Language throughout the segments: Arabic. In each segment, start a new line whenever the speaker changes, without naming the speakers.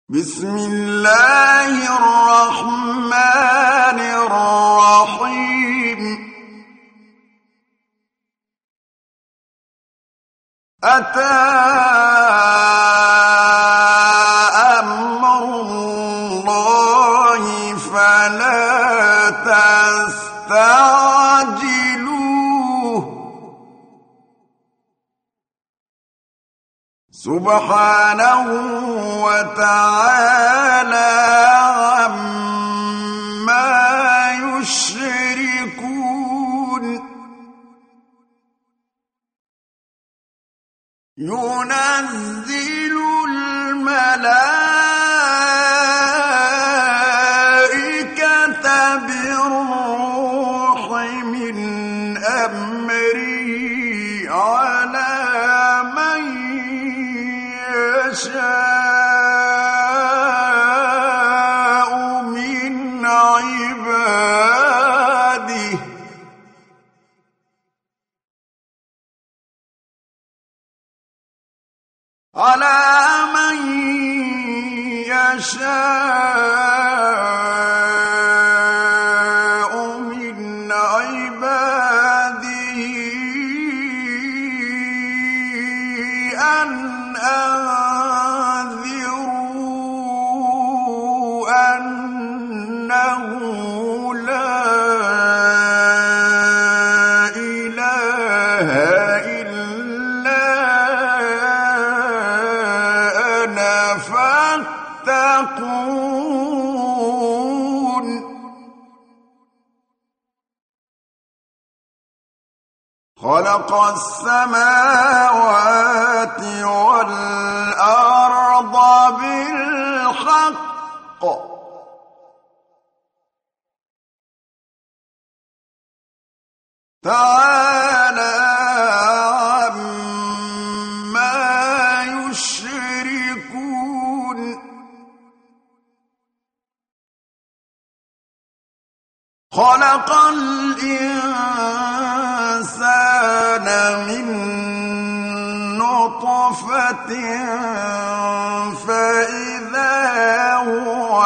بسم الله الرحمن الرحيم أتى أمر الله فلا تستعجلوه سبحانه وتعالى عما يشركون ينزل الملائكة بالروح من أمره على من يشاء من عباده أن أنذروا أنه لا إله إلا أنا فاتقون خلق السماوات والأرض بالحق تعالى عما يشركون خلق الإنسان من نطفة فإذا هو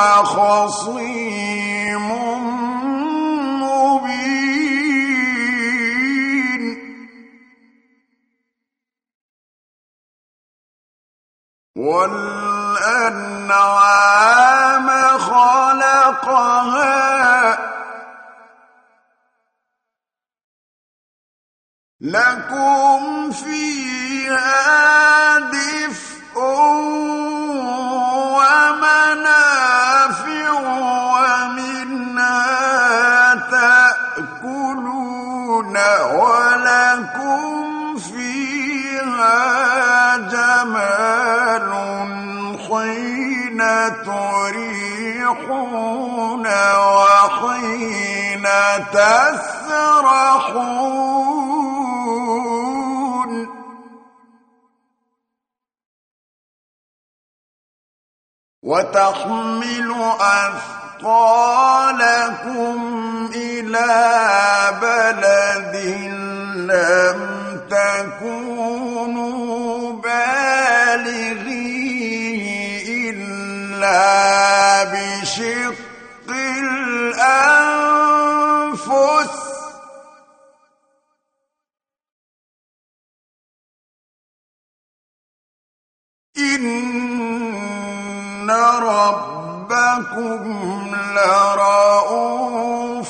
خصيم مبين والأنعام خلقها لكم فيها دفء ومنافع ومنها تأكلون ولكم فيها جمال حين تريحون وحين تسرحون وتحمل أثقالكم إلى بلد لم تكونوا بالغيه إلا بشق الأنفس إن ربكم لرءوف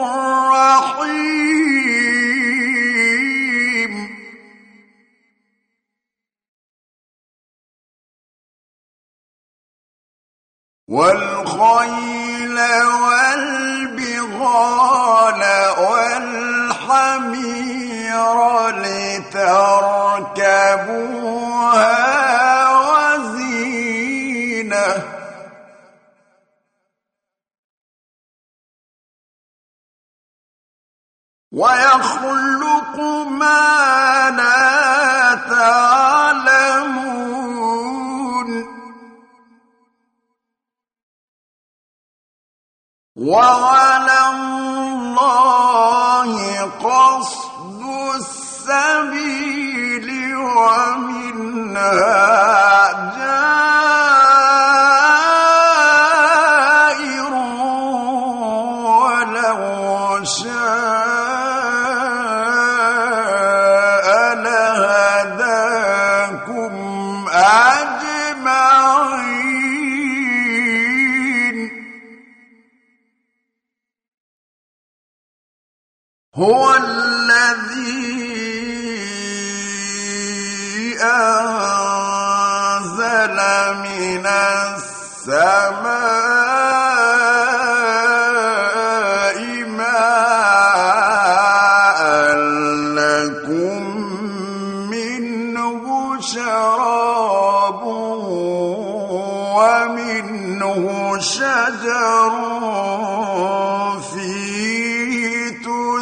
رحيم والخيل والبغال والحمير لتركبوها ويخلق ما لا تعلمون وعلى الله قصد السبيل ومنها جائر هو الذي أنزل من السماء ماء لكم منه شراب ومنه شجر فيه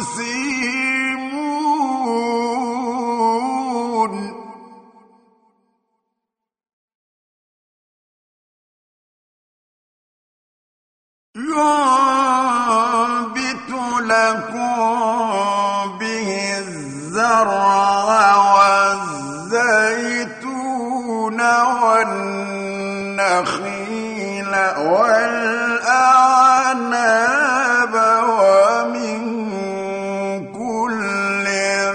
تسيمون ينبت لكم به الزرع والزيتون والنخيل والأعناب ومن كل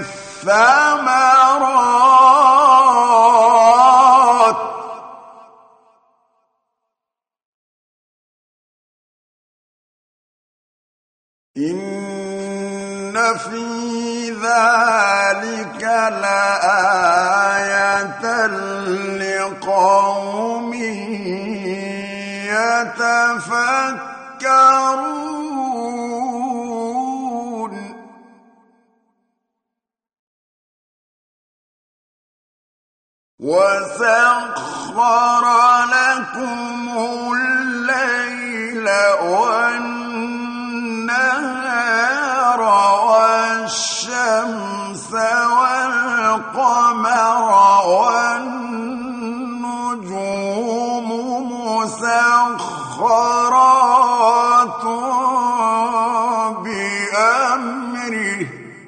الثمرات إن في ذلك لآية لقوم يتفكرون وسخر لكم الليل والنهار والشمس والقمر والنجوم مسخرات بأمره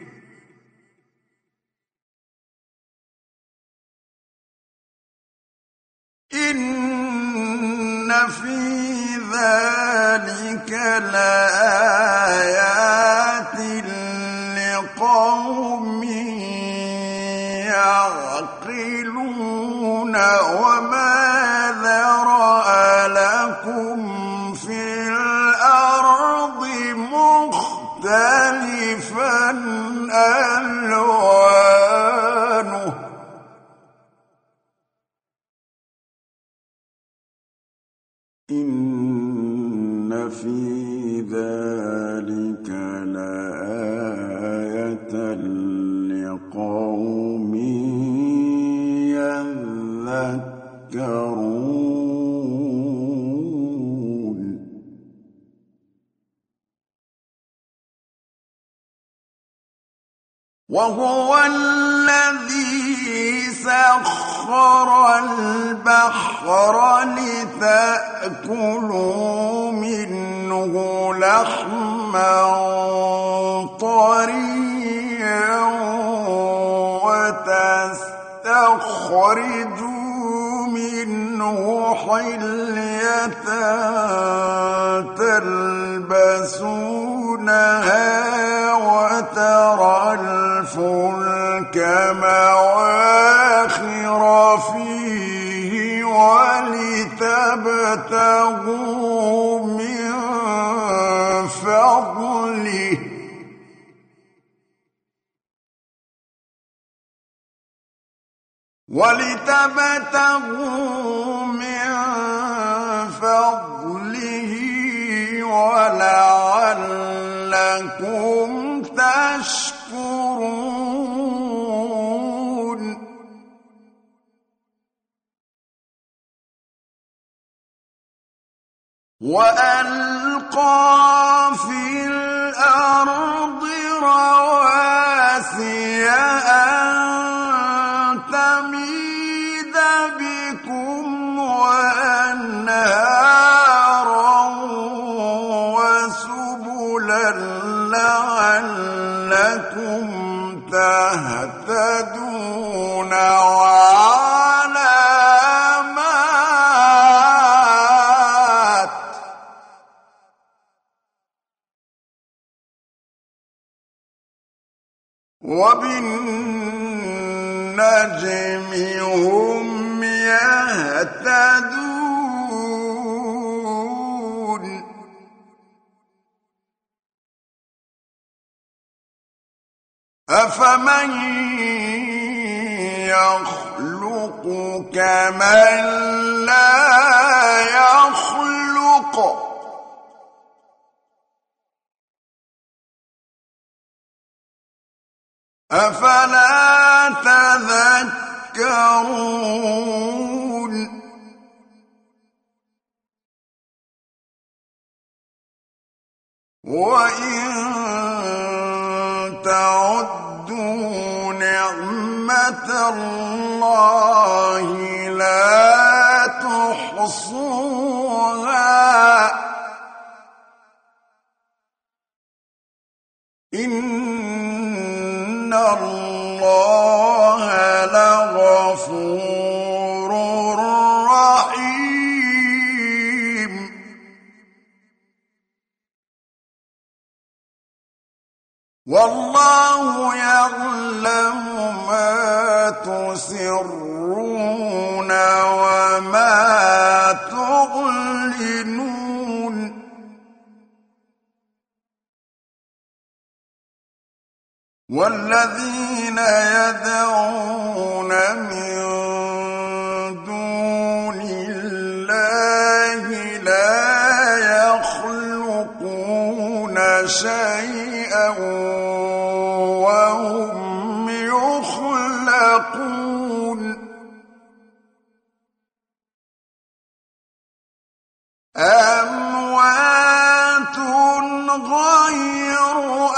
إن في ذلك لآيات لقوم يعقلون وما ذرأ لكم في الأرض مختلفا ألوانه إن في ذلك لآية لقوم يذكرون وهو الذي سخر البحر لتأكلوا منه لحما طريا وتستخرجوا منه حلية تلبسونها وترى الفلك مواخر فيه ولتبتغوا من فضله ولعلكم تشكرون وألقى في الأرض رواسي أن تميد بكم وأنهارا وسبلا لعلكم تهتدون وبالنجم هم يهتدون أفمن يخلق كمن لا يخلق أفلا تذكرون وإن تعدوا نعمة الله لا تحصوها إن الله لغفور رحيم والله يعلم ما تسرون وما تعلنون والذين يدعون من دون الله لا يخلقون شيئا وهم يخلقون أموات غير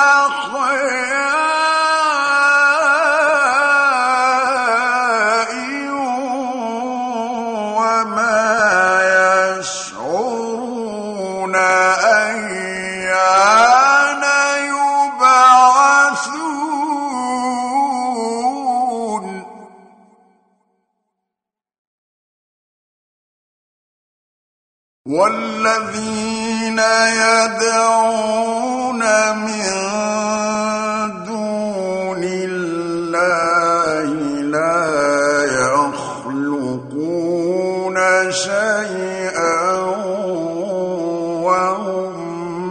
أحياء وما يشعرون أيان يبعثون والذين يدعون من دون الله لا يخلقون شيئا وهم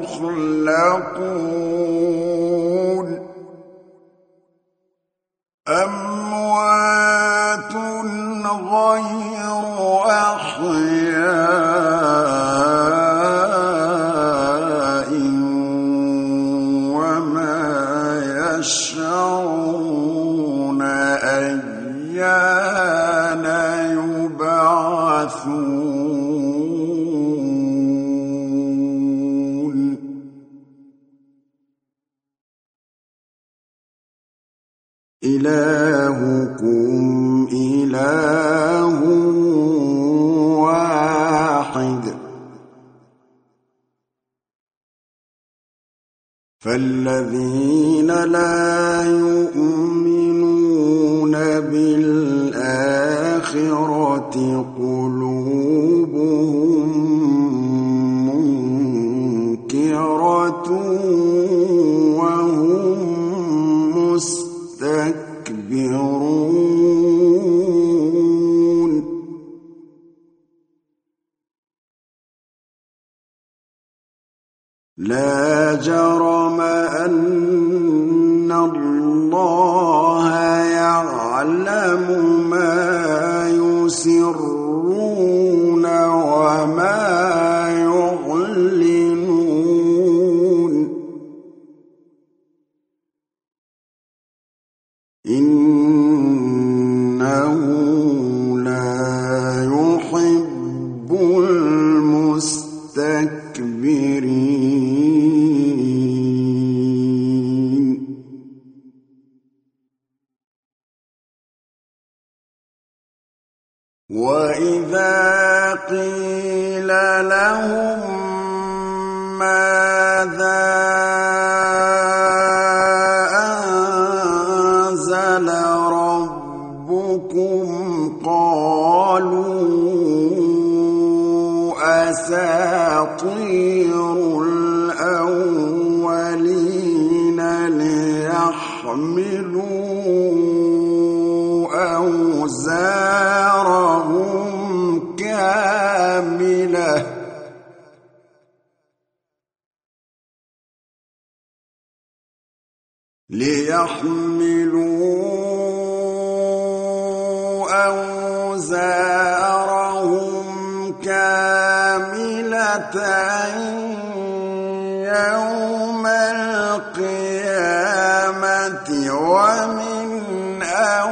يخلقون أموات غير أحياء وما يشعرون أيان يبعثون إلهكم إله واحد فالذين لا يؤمنون بالآخرة قلوبهم منكرة وهم مستكبرون لا جرم أن الله يعلم ما يسرون وما يعلنون إنه لا يحب المستكبرين وإذا قيل لهم ماذا أنزل ربكم قالوا أساطير الأولين ليحملوا أوزارهم كاملة ليحملوا أوزارهم كاملة يوم القيامة ومن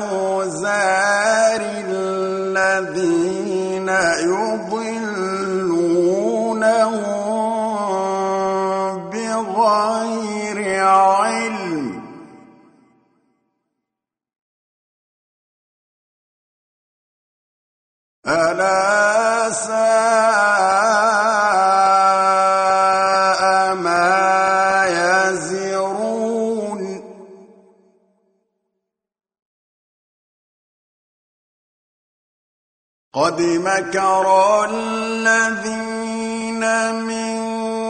أوزار الذين يضلونهم بغير علم ألا ساء ما يزرون قد مكر الذين من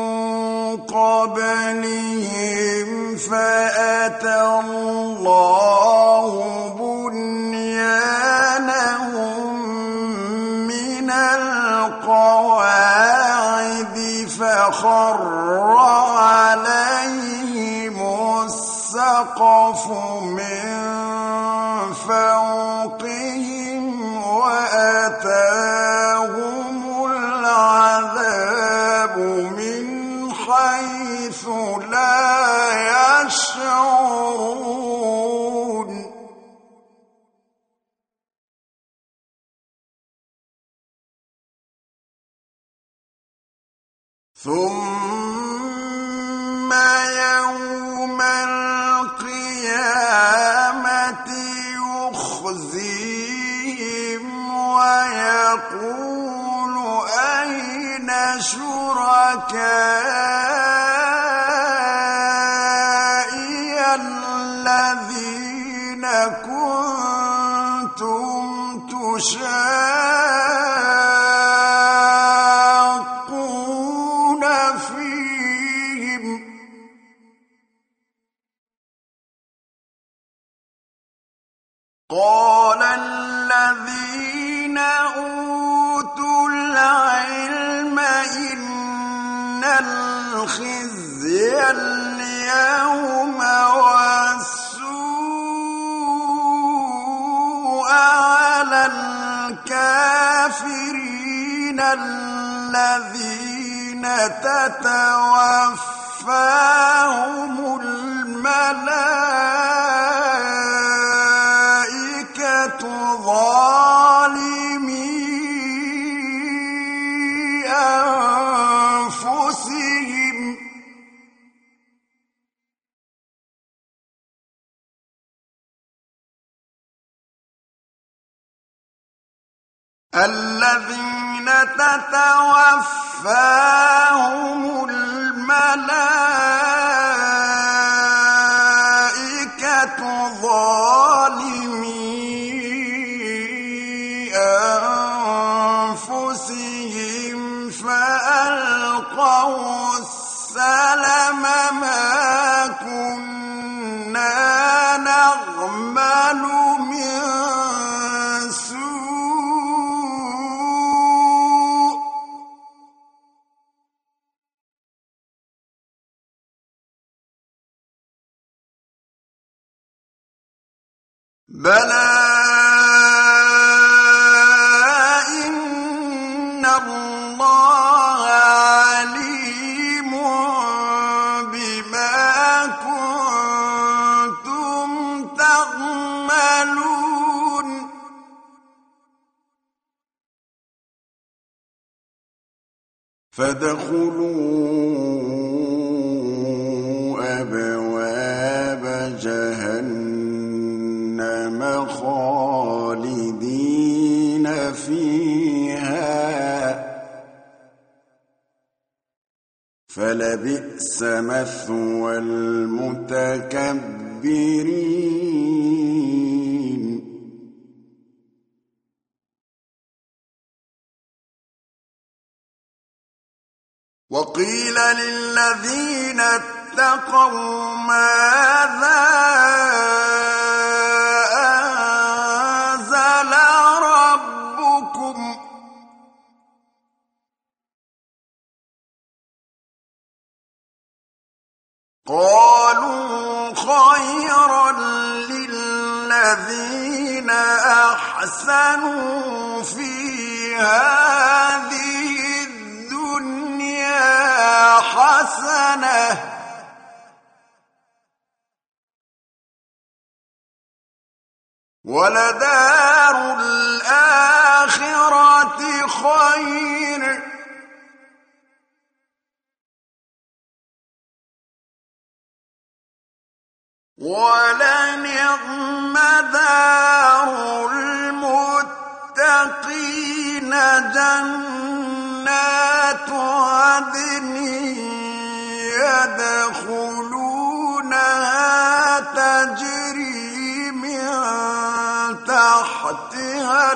قبلهم فأتى الله بنيانهم من القواعد فخر عليهم السقف من فوقهم وأتاهم العذاب من حيث لا يشعرون ثم يوم القيامة يخزيهم ويقول أين شركائي الذين كنتم تشاقون فيهم قال الذين أوتوا العلم إن الخزي اليوم والسوء على الكافرين الذين تتوفاهم الملائكة ظالمي أنفسهم الذين تتوفاهم الملائكة ظالمي أنفسهم فألقوا السلم ما كنا نعمل من بلى إن الله عليم بما كنتم تعملون فادخلوا أبواب جهنم خالدين فيها فلبئس مثوى المتكبرين وقيل للذين اتقوا ماذا أنزل ربكم قالوا خيرا للذين أحسنوا في هذه الدنيا حسنة ولدار الآخرة خير ولنعم دار المتقين جنات عدن يدخلونها تجري من تحتها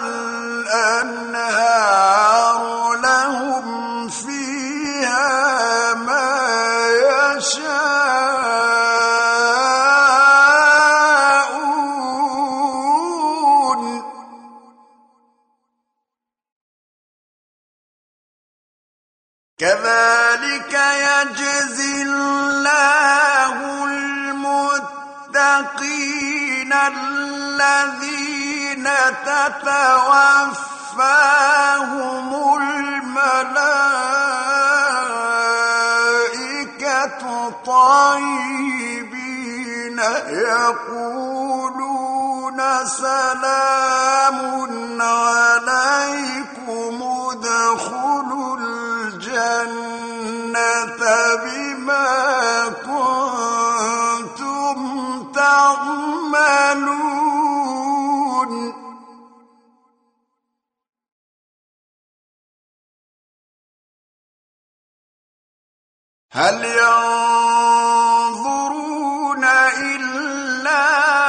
الأنهار لهم فيها ما يشاءون كذلك يجزي الله المتقين الذين تتوفاهم الملائكة طيبين يقولون سلام عليكم ادخلوا الجنة بما كنتم تعملون هل ينظرون إلا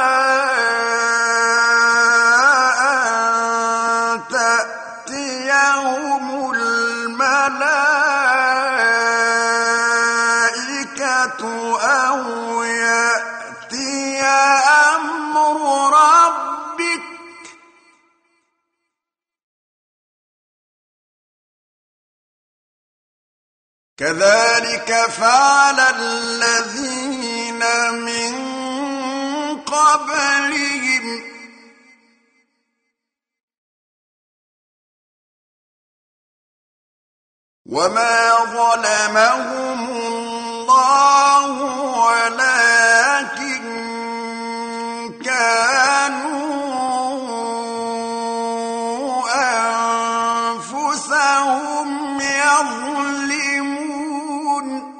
أن تأتيهم الملائكة أو يأتي أمر ربك كذلك فعل الذين من قبلهم وما ظلمهم الله ولكن كانوا أنفسهم يظلمون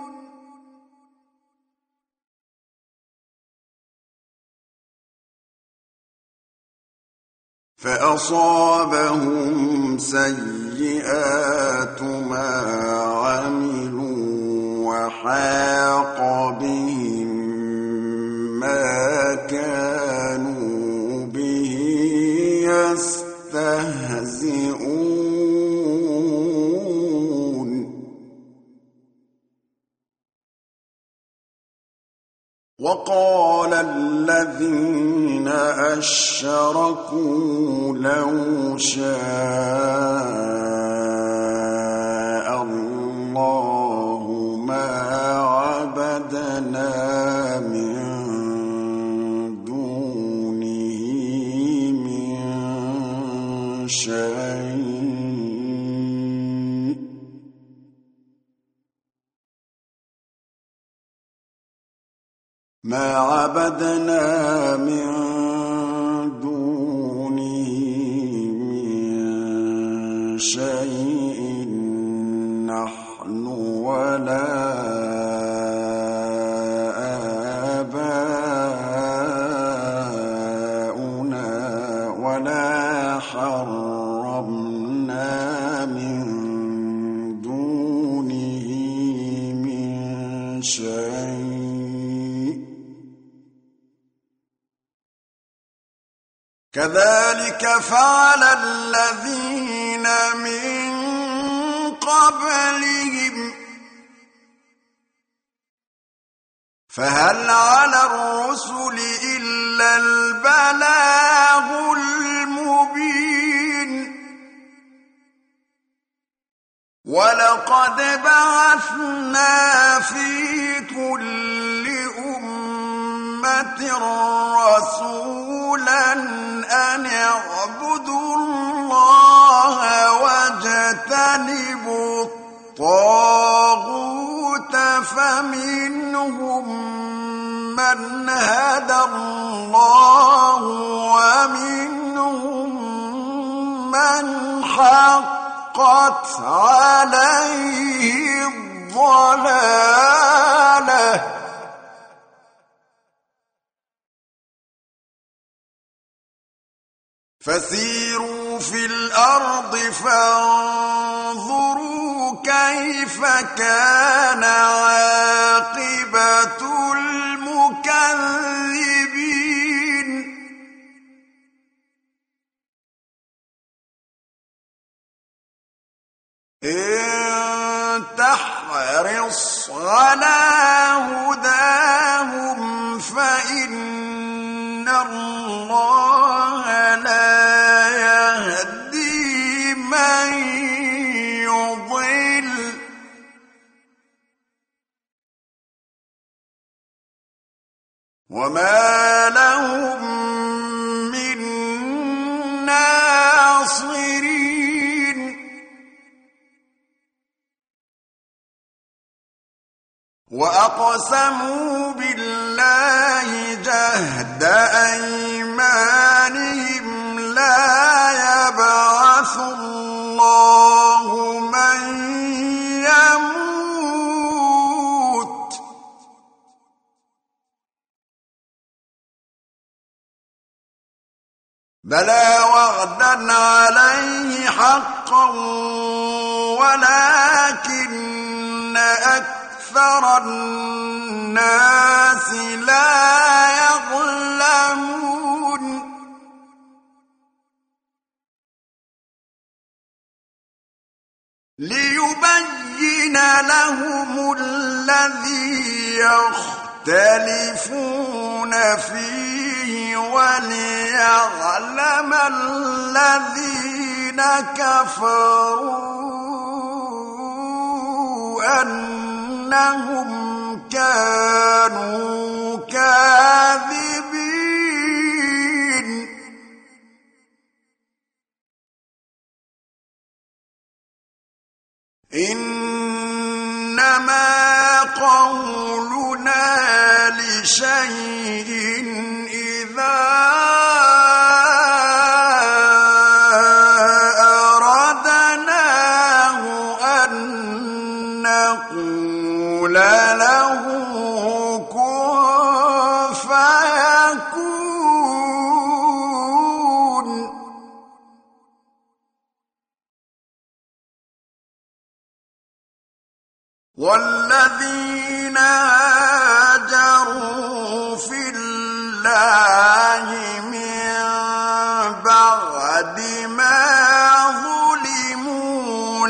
فأصابهم سيئات ما عملوا وحاق بهم ما كانوا به يستهزئون وقال الذين أشركوا لو شاء الله ما عبدنا من دونه من شيء ما عبدنا من دونه من شيء نحن ولا آباؤنا ولا حرمنا من دونه من شيء كذلك فعل الذين من قبلهم فهل على الرسل إلا البلاغ المبين ولقد بعثنا في كل أمة رسولا أن اعبدوا الله واجتنبوا الطاغوت فمنهم من هدى الله ومنهم من حقت عليه الضلالة فسيروا في الأرض فانظروا كيف كان عاقبة المكذبين إن تحرص على هداهم فإن الله لا يهدي من يضل وما لهم من ناصرين وأقسموا بالله جهد أيمانهم لا يبعث الله من يموت بلى وعدا عليه حقا ولكن أكثر الناس لا يظلمون ليبين لهم الذي يختلفون فيه وليعلم الذين كفروا أنهم كانوا كاذبين إنما قولنا لشيء إذا أردناه أن نقول له كن فيكون والذين هاجروا في الله من بعد ما ظلموا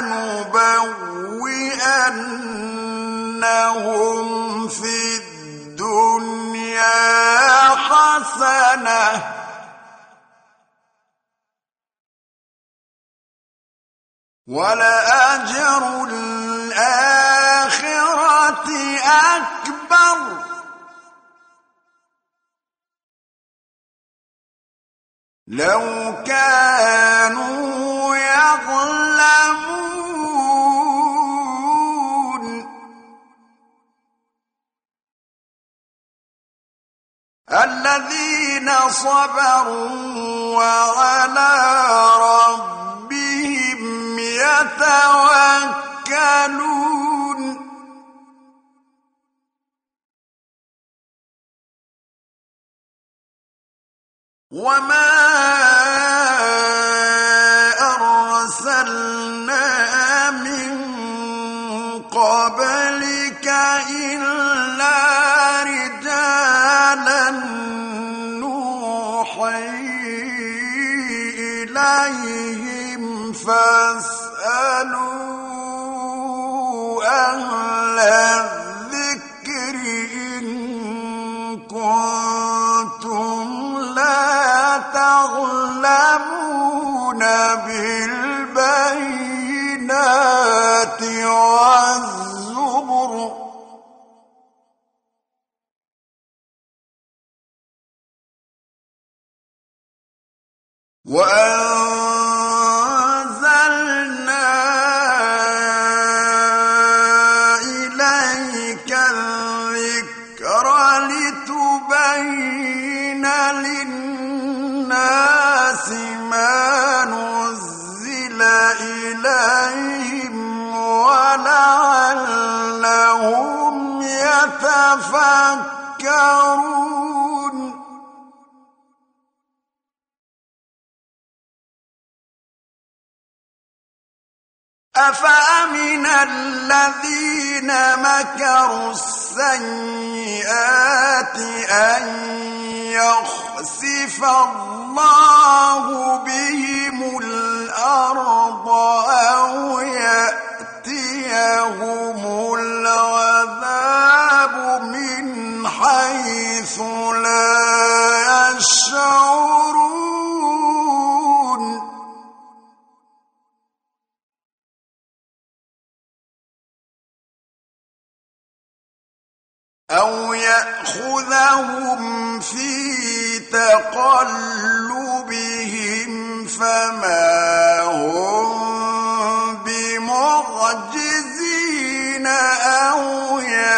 لنبوئنهم في الدنيا حسنة ولأجر الآخرة أكبر لو كانوا يعلمون الذين صبروا وعلى ربهم يتوكلون وما أرسلنا من قبلك إلا رجالا نوحي إليهم فاسألوا أهل الذكر إن كنتم لا تعلمون بالبينات والزبر يتفكرون أفأمن الذين مكروا السيئات أن يخسف الله بهم الأرض أو يأتيهم العذاب من حيث لا يشعرون أو يأخذهم في تقلبهم فما هم بمعجزين أو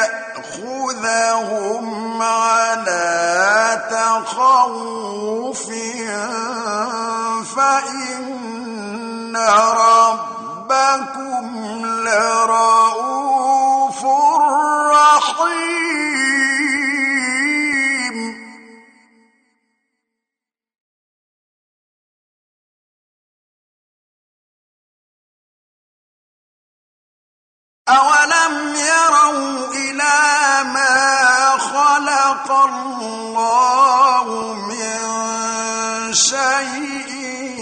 يأخذهم على تخوف فإن ربكم لرؤوف رحيم أولم يروا إلى ما خلق الله من شيء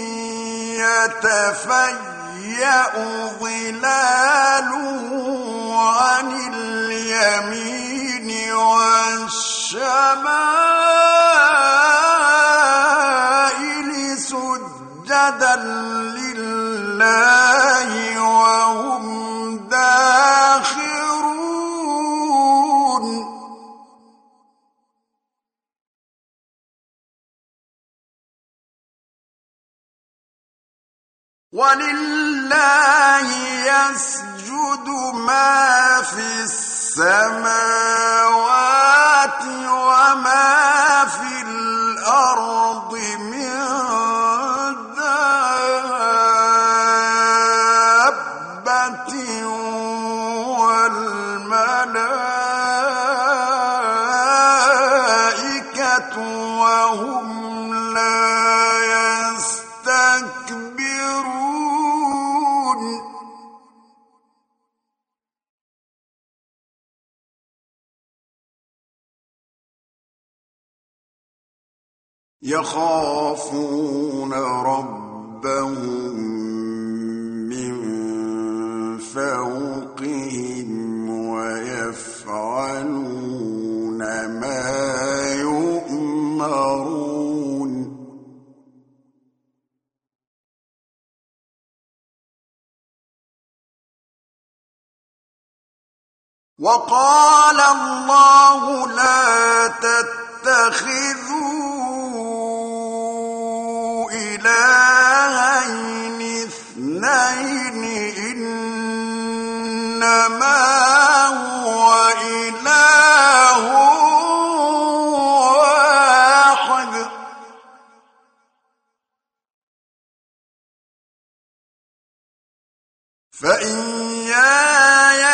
يتفيأ ظلاله عن اليمين والشمائل سجدا لله وهم داخرون ولله يسجد ما في السماوات وما في الأرض من دابة والملائكة وهم لا يستكبرون يخافون ربهم من فوقهم ويفعلون ما يؤمرون وقال الله لا تتخذوا إلهين اثنين إنما هو إله واحد فإياي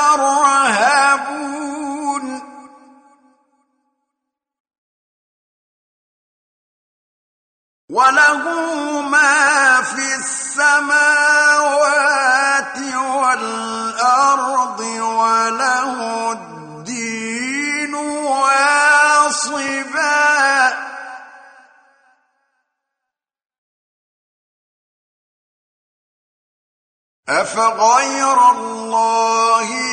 فارهبون وله ما في السماوات والأرض وله الدين واصبا أفغير الله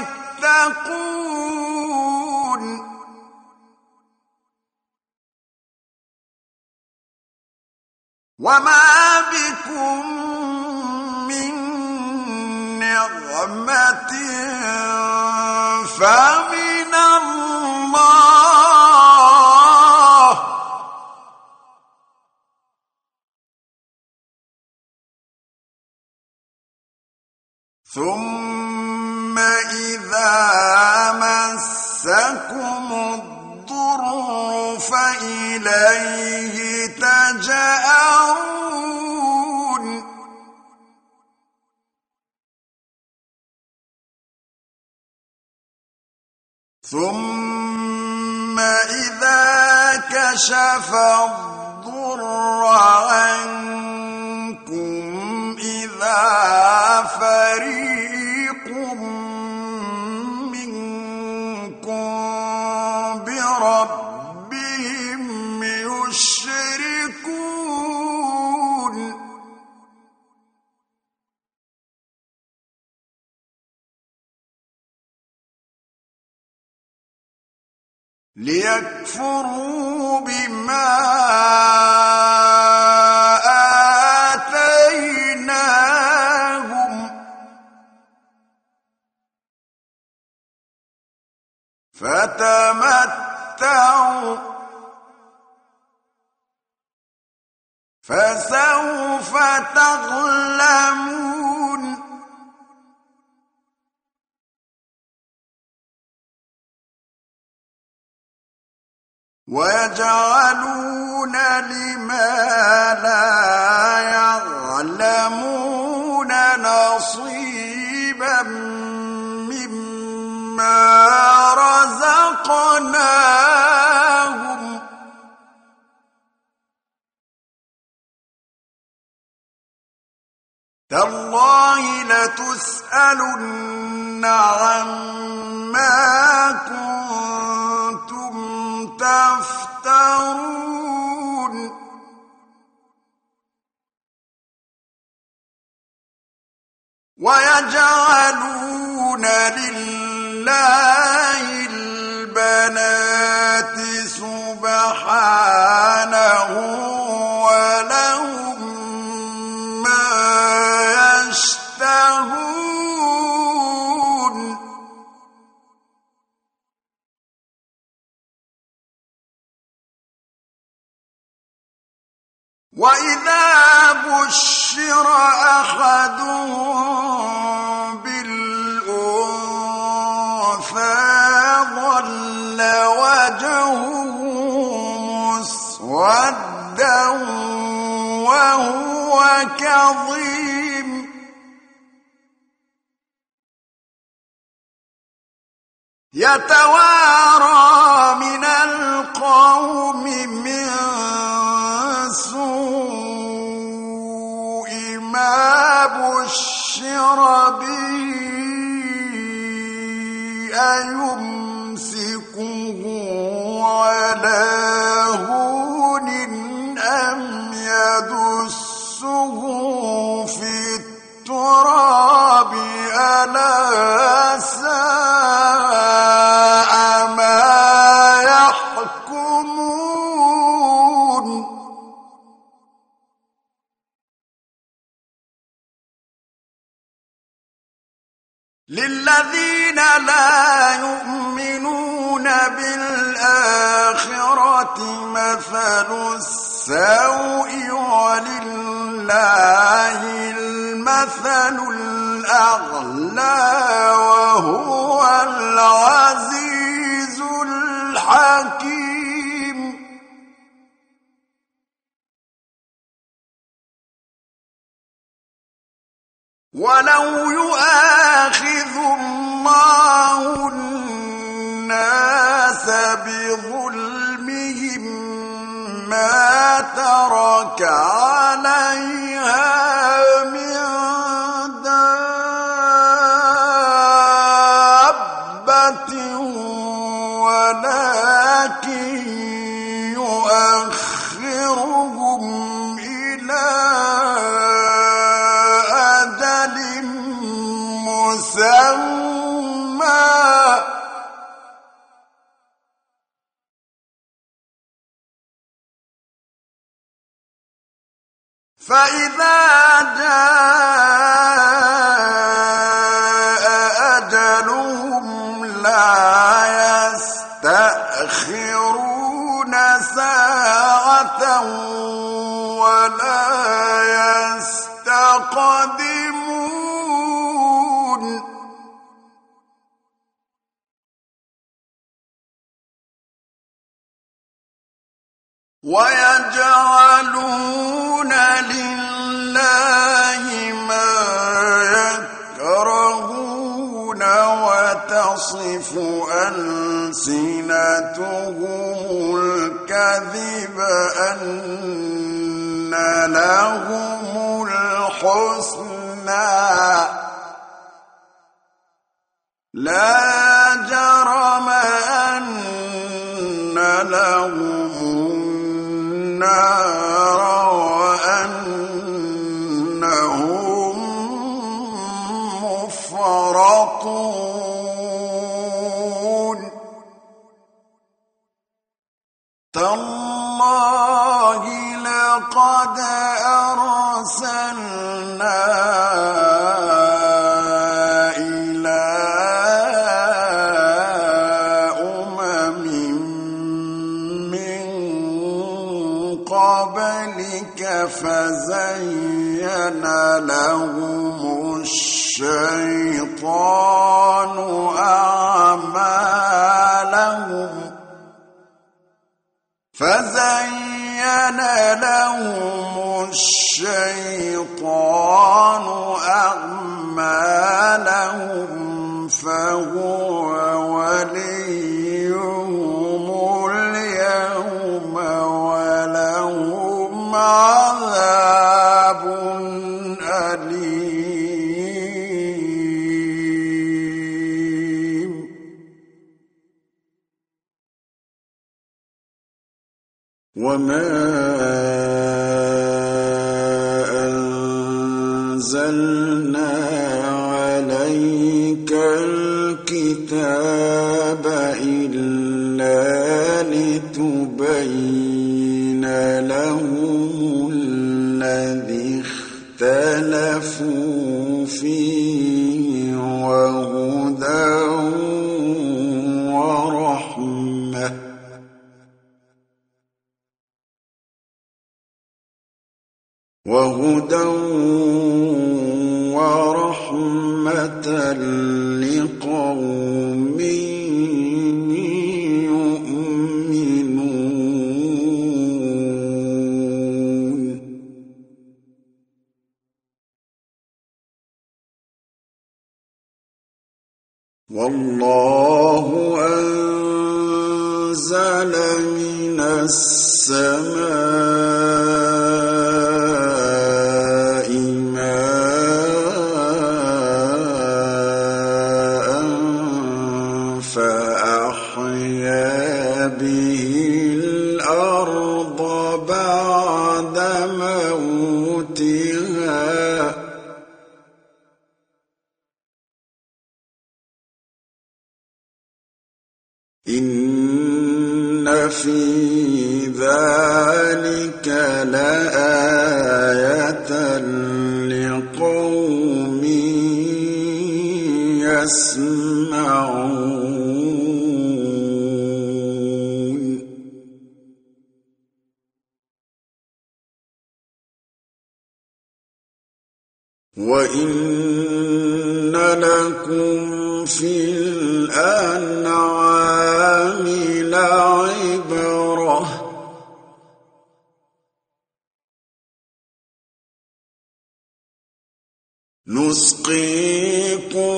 تتقون وما بكم من نعمة فمن الله ثم إذا مسكم الضر فإليه تجأرون ثم إذا كشف الضر عنكم إذا فريق منكم بربهم يشركون ليكفروا بما آتيناهم فتمتعوا فسوف تعلمون ويجعلون لما لا يعلمون نصيبا مما رزقناهم تالله لتسألن عما كنتم تفترون ويجعلون لله البنات سبحانه ولهم ما يشتهون وإذا بشر أحدهم بالأنثى ظل وجهه مسودا وهو كظيم يتوارى من القوم من سوء ما بشر به أيمسكه على هون أم يدسه في التراب ألا ساء ما يحكمون للذين لا يؤمنون بالآخرة مثل السوء ولله المثل الأعلى وهو العزيز الحكيم ولو يؤاخذ الله الناس بظلمهم ما ترك عليها من دابة ولكن يؤخرهم إلى أجل مسمى فإذا جاء أجلهم لا يستأخرون ساعة ولا يستقدمون ويجعلون لله ما يكرهون وتضل تصف ألسنتهم الكذب أن لهم الحسنى لا جرم أن لهم النار وأنهم مفرطون تالله لقد أرسلنا إلى أمم من قبلك فزين لهم الشيطان أعمالهم فهو وليهم اليوم ولهم عذاب أليم وما أنزلنا عليك الكتاب إلا لتبين لهم الذي اختلفوا فيه وهدى ورحمة لقوم يؤمنون والله أنزل من السماء ماء فأحيا به الأرض بعد موتها إن في ذلك لآية لقوم يسمعون وإن لكم في الأنعام لعبرة نسقيكم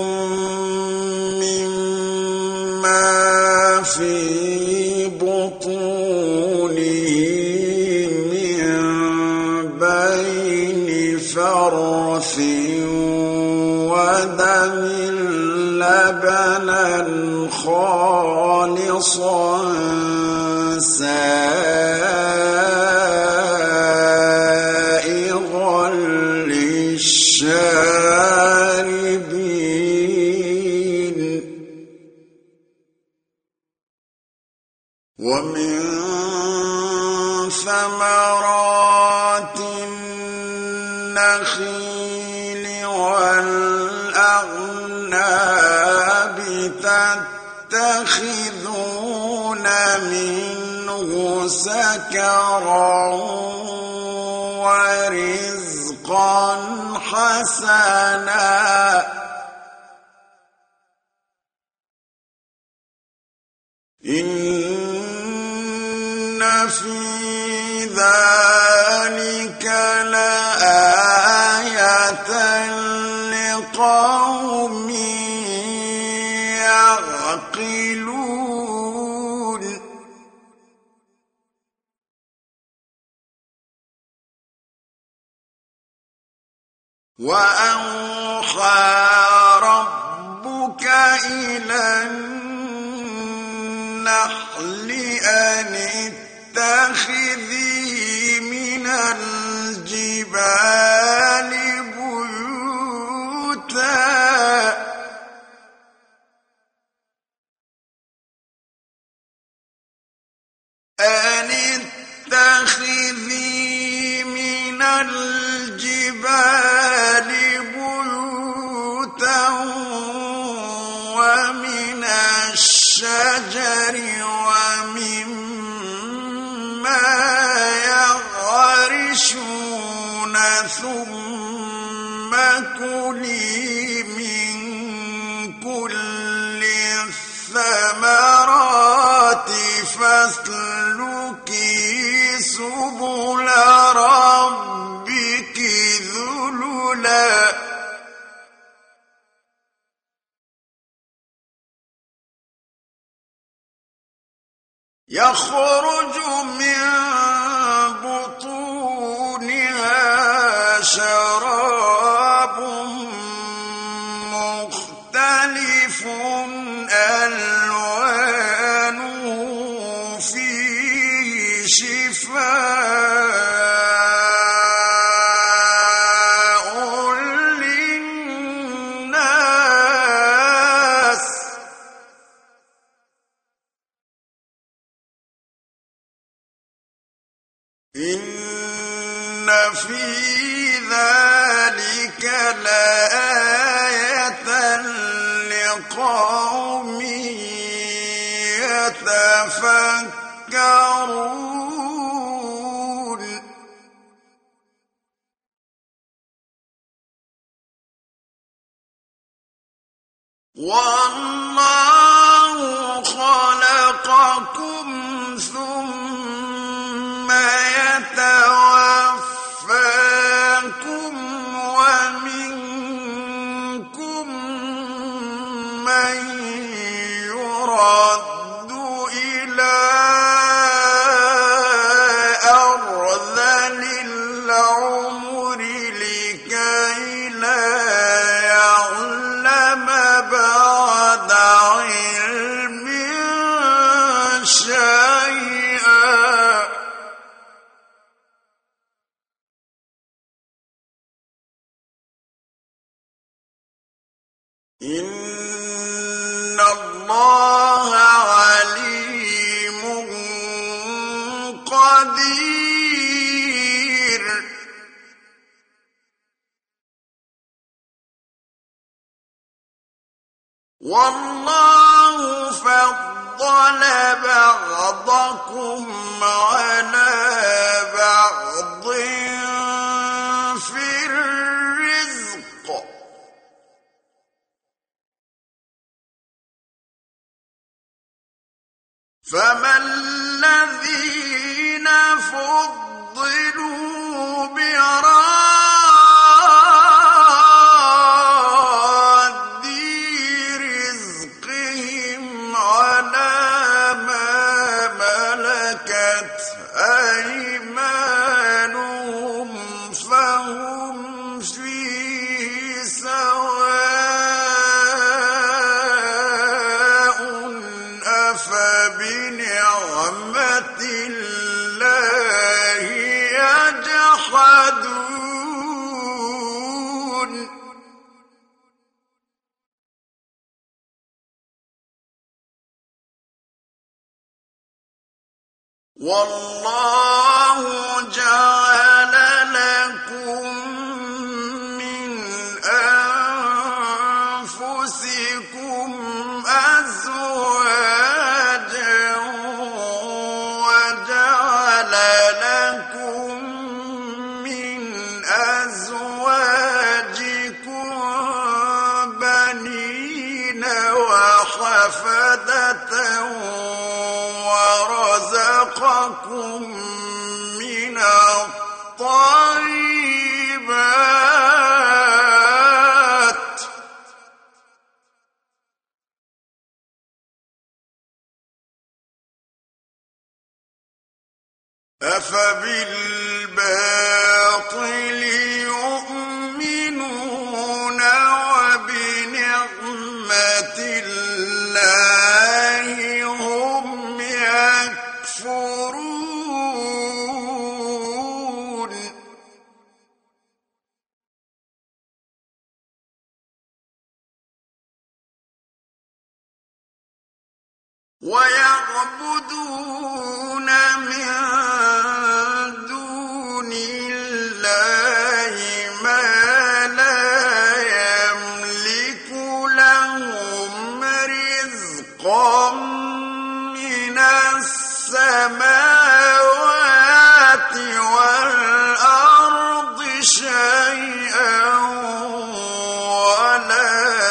مما في بطونه من بين فرث ودم لبنا خالصا سائغا للشاربين ومن ثمرات النخيل والأعناب تتخذون منه سكرا ورزقا حسنا إن في ذلك لآية لقوم يعقلون وأوحى ربك إلى النحل أن اتخذي من الجبال بيوتا ومن الشجر ومما يعرشون ثم كلي من كل الثمرات فاسلكي سبل ربك ذللا يخرج من بطونها شراب مختلف ألوانه فيه شفاء للناس إن في ذلك لآية لقوم يتفكرون والله خلقكم ثم يتوفاكم ومنكم من يرد إلى أرذل العمر لكي لا يعلم بعد علم شيئا إن الله عليم قدير والله فضل بعضكم على بعض في الرزق فما الذين فضلوا براد رزقهم على ما ملكت أيمانهم فهم فيه سواء أفبنعمة الله يجحدون والله جعل لكم من أنفسكم أزواجا وجعل لكم من أزواجكم بنين وحفدة ورزقكم من الطيبات أفبالباطل يؤمنون وبنعمة الله هم يكفرون ويعبدون من دون الله ما لا يملك لهم رزقا من السماوات والأرض شيئا ولا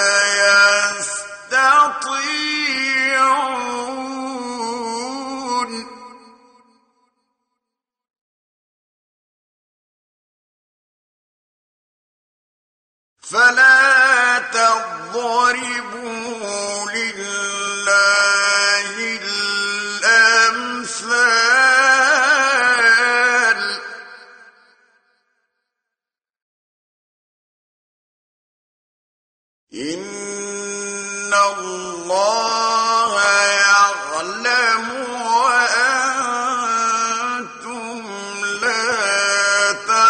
يستطيعون فلا تضربوا لله الأمثال إن الله يعلم وأنتم لا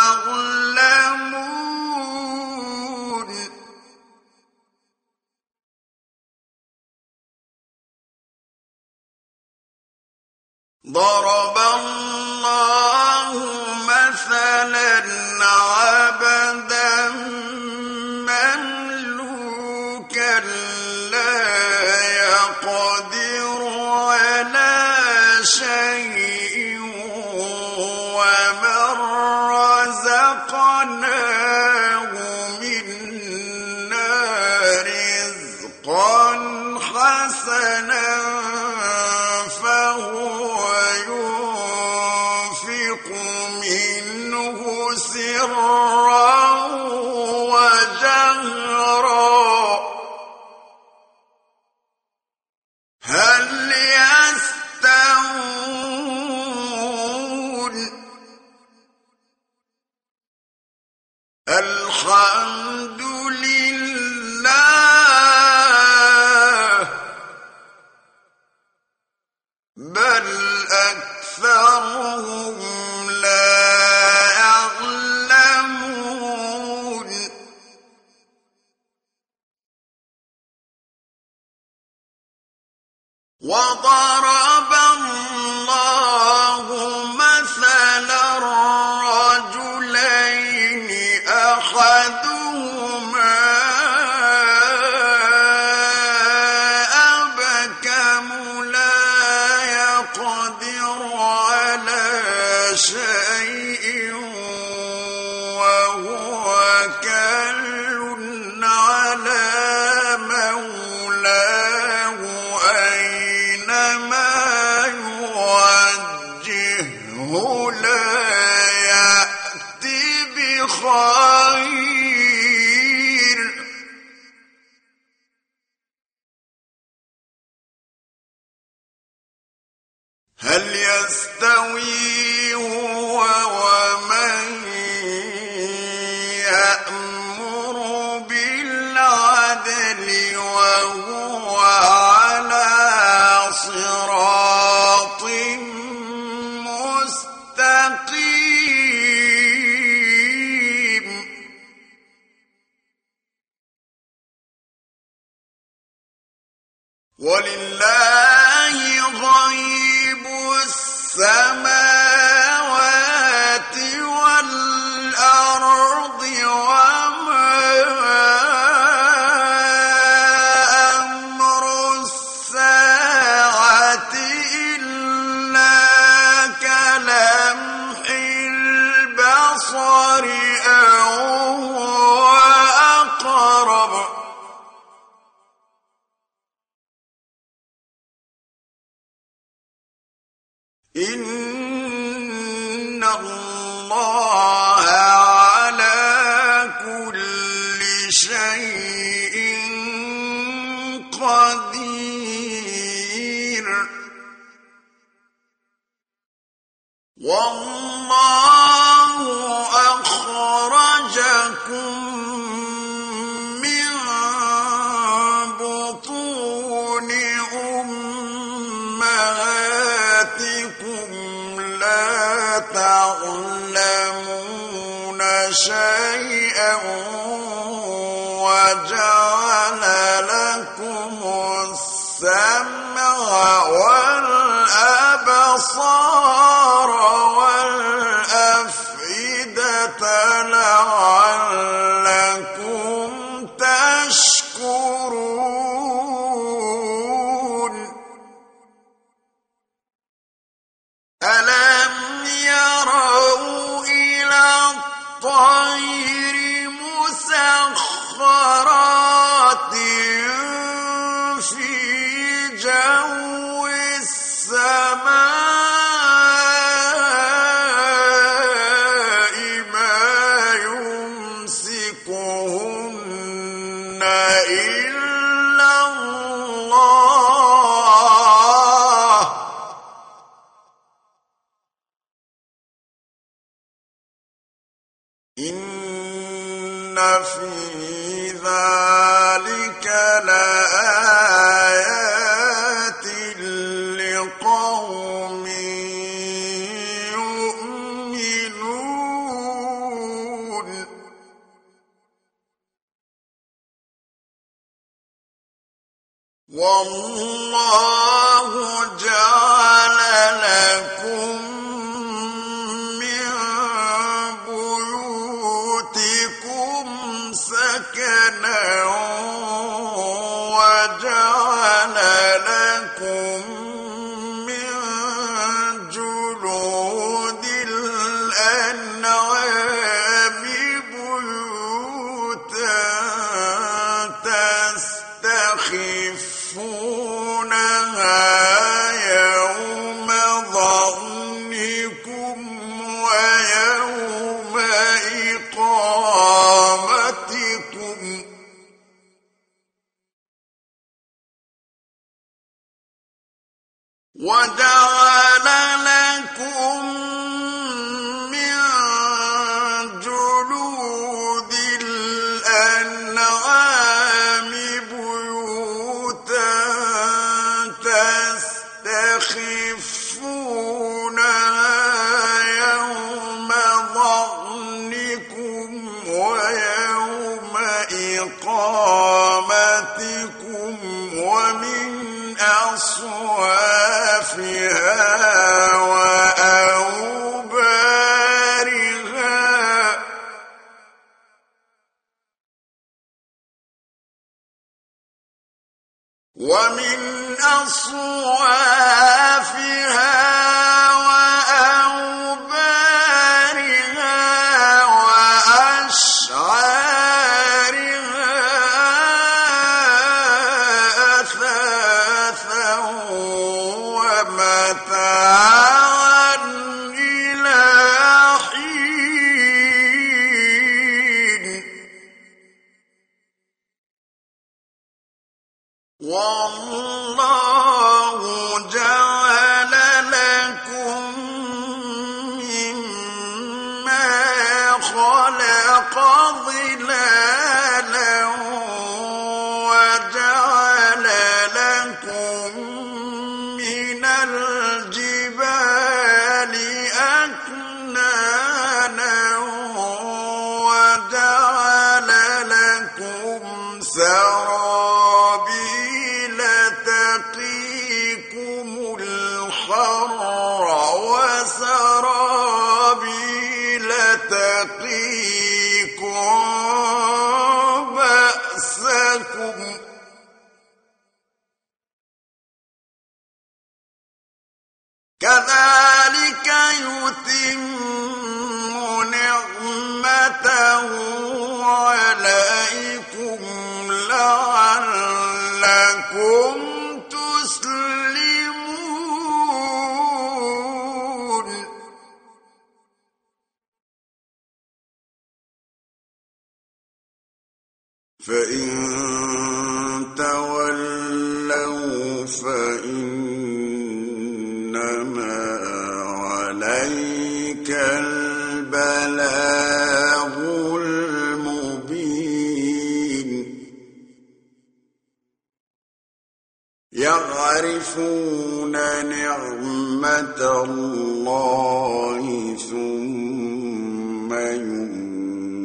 تعلمون ضرب الله مثلا عبدا مملوكا لا يقدر على شيء ومن رزقناه منا رزقا حسنا فهو ينفق منه سرا وجهرا هل يستوون الحمد لله بل أكثرهم لا يعلمون وضرب الله مثلا رجلين أحدهما أبكم لا يقدر على شيء وهو كل على مولاه أينما يوجهه لا يأتي بخير هل يستوي هو ومن يأمر بالعدل وهو على صراط مستقيم ولله غيب السماوات والأرض وما أمر الساعة إلا كلمح البصر أو هو أقرب إن الله على كل شيء قدير والله شيئا وجعل لكم السمع والأبصار والأفئدة لعلكم تشكرون ألم يروا إلى الطير مسخرات في جو السماء ما يمسكهن إلا الله إن في ذلك لآيات لقوم يؤمنون والله جعل لكم من بيوتكم سكنا وجعل لكم من جلود الأنعام بيوتا تستخفونها يوم ظعنكم ويوم إقامتكم وجعل لكم من جلود الأنعام بيوتا تستخفونها يوم ظعنكم ويوم إقامتكم ومن أصوافها وأوبارها وأشعارها أثاثا ومتاعا إلى حين والله جعل لكم مما خلق ظلالا وجعل لكم من الجبال أكنانا وجعل لكم سرابيل تقيكم الحر وسرابيل تقيكم بأسكم كذلك يتم نعمته عليكم لعلكم تسلمون فإن تولوا فإنما عليك البلاغ المبين يعرفون نعمة الله ثم ينكرونها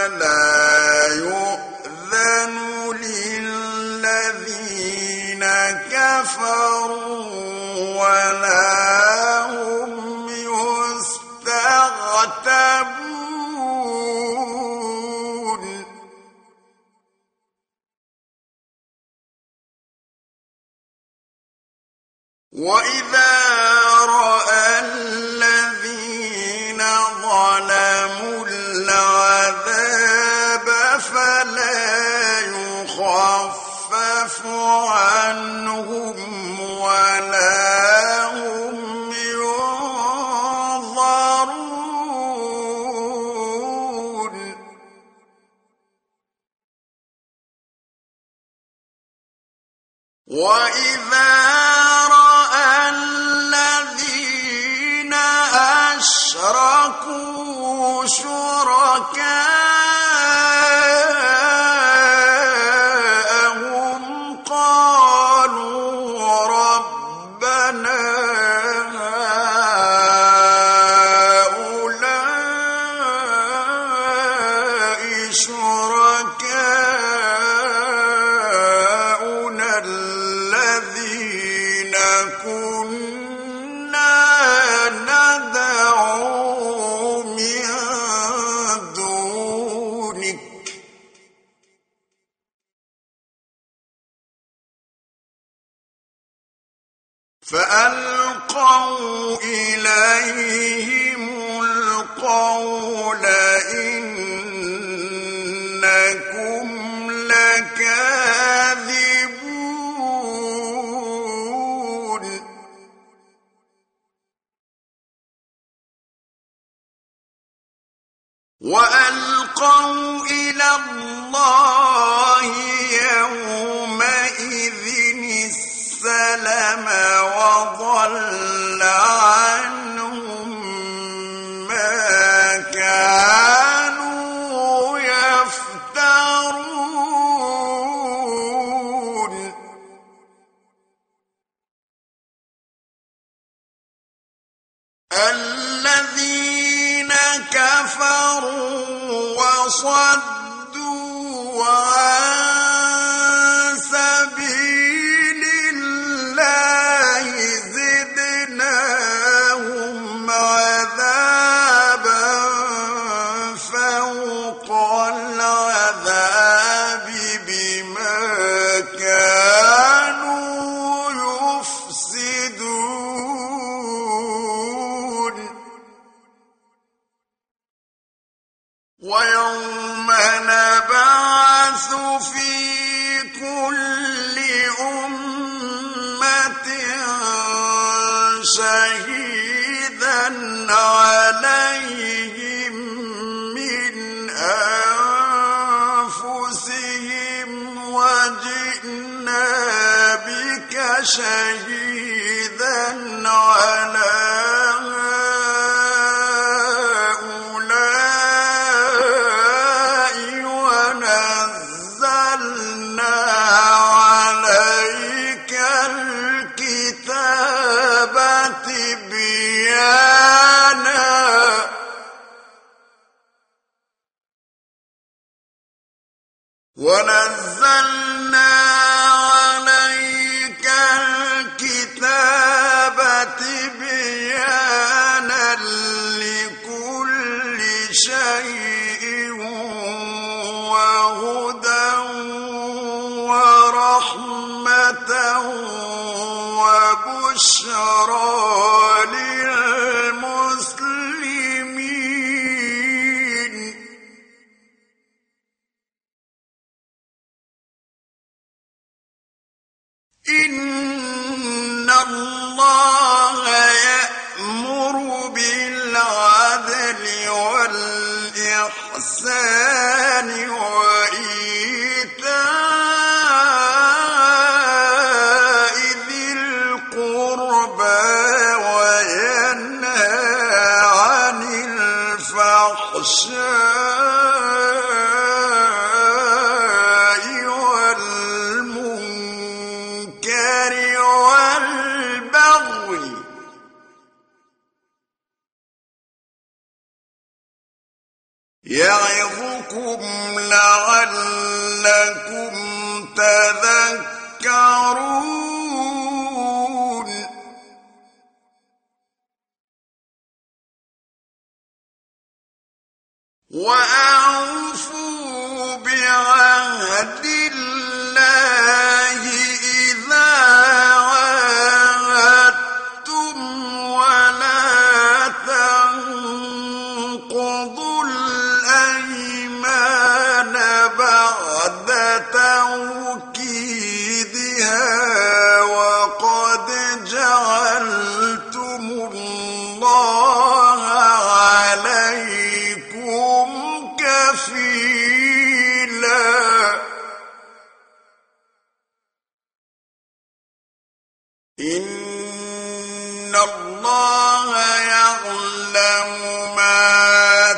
فلا يؤذن للذين كفروا ولا هم يستعتبون وإذا رأى الذين ظلموا العذاب فلا يخفف عنهم ولا هم ينظرون وإذا رأى الذين أشركوا شركاءهم قالوا ربنا هؤلاء شركاؤنا الذين كنا ندعو من دونك فألقوا إليهم القول إنكم لكاذبون وألقوا إلى الله يومئذ السلم وضل عنهم ما كانوا يفترون الذين كفروا وصدوا عن سبيل الله زدناهم عذابا فوق العذاب بما كانوا يفسدون ويوم نبعث في كل أمة شهيدا عليهم من أنفسهم وجئنا بك شهيدا على ونزلنا عليك الكتاب تبيانا لكل شيء وهدى ورحمة وبشرى للمسلمين إن الله يأمر بالعدل والإحسان وإيتاء ذي القربى وينهى عن الفحشاء والمنكر والبغي يعظكم لعلكم تذكرون وأوفوا بعهد الله إذا عاهدتم ولا تنقضوا الأيمان بعد توكيدها وقد جعلتم الله عليكم كفيلا إن الله يعلم ما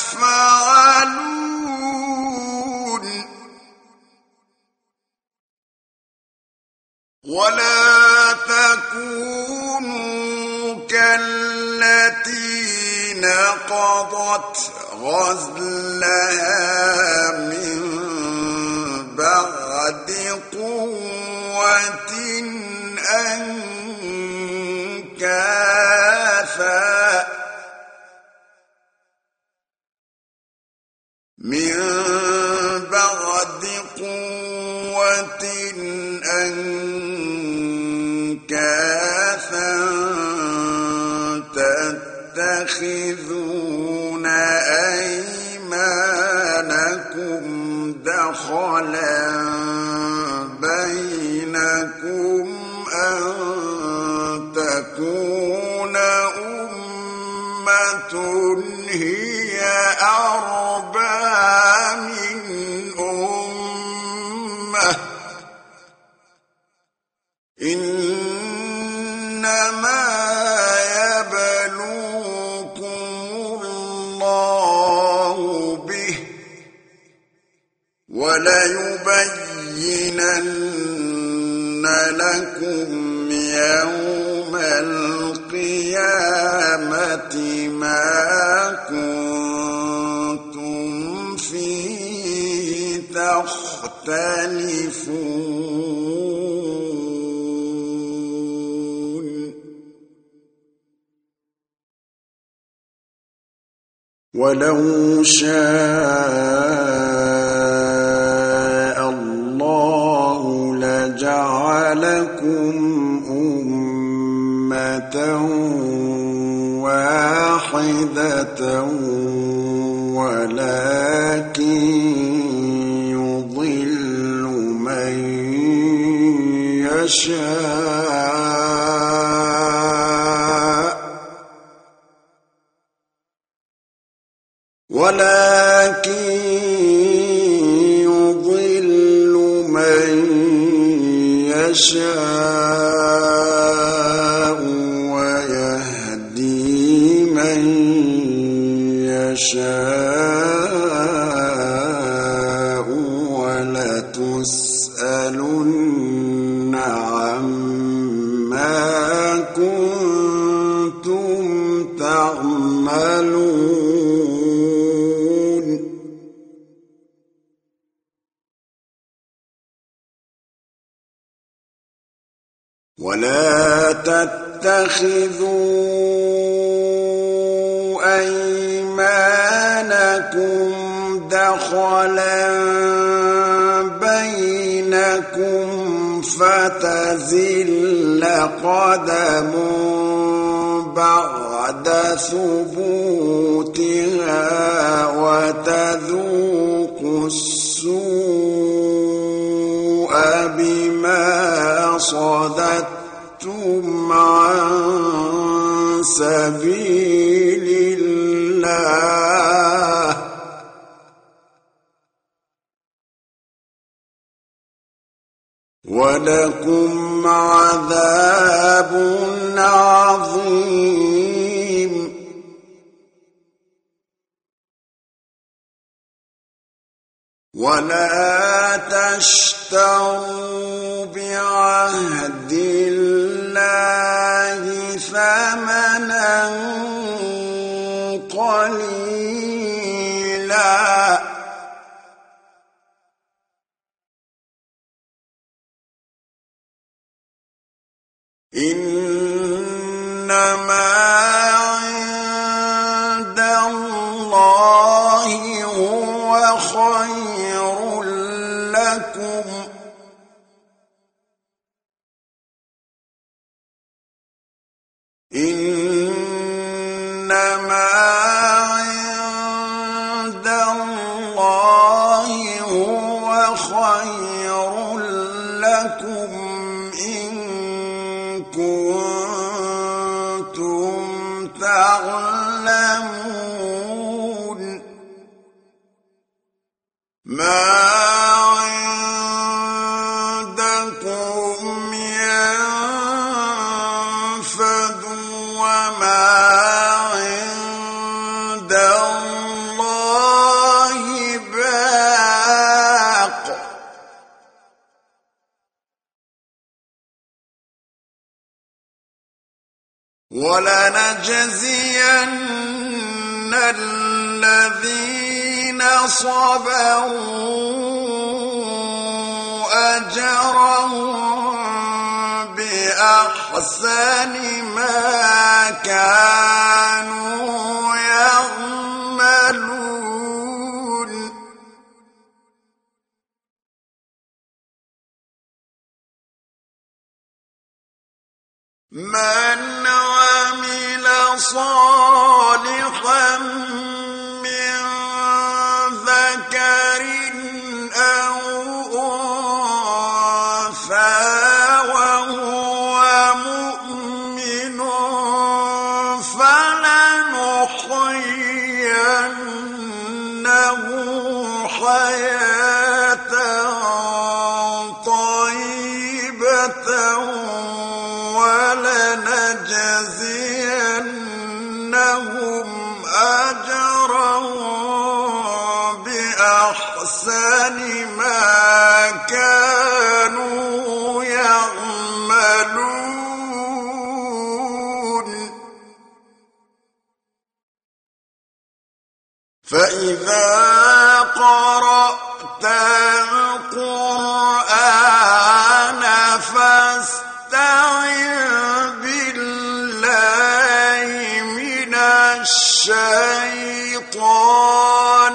تفعلون ولا تكونوا كالتي نقضت غزلها من بعد قوة أنكاثا من بعد قوة أنكاثا تتخذون أيمانكم دخلا بينكم أن تكون أمة هي أربى من أمة إنما يبلوكم الله به وليبينن لكم يوم القيامة ما كنتم فيه تختلفون ولو شاء الله لجعلكم أمة واحدة ولكن يضل من يشاء ويهدي من يشاء ولتسألن عما كنتم تعملون ولا تتخذوا أيمانكم دخلا بينكم فتزل قدم بعد ثبوتها وتذوقوا السوء بما صددتم عن سبيل الله ولكم عذاب عظيم ولا تشتروا بعهد الله ثمنا قليلا إنما عند الله هو خير لكم إنما عند الله هو خير لكم إن كنتم تعلمون ما عندكم ينفد وما عند الله باق ولنجزين الذين صبروا أجرهم بأحسن ما كانوا يعملون من عمل صالحا من ذكر أو أنثى وهو مؤمن فلنحيينه حياة طيبة ولنجزينهم أجرهم بأحسن ما كانوا يعملون فإذا قرأت القرآن فاستعذ بالله من الشيطان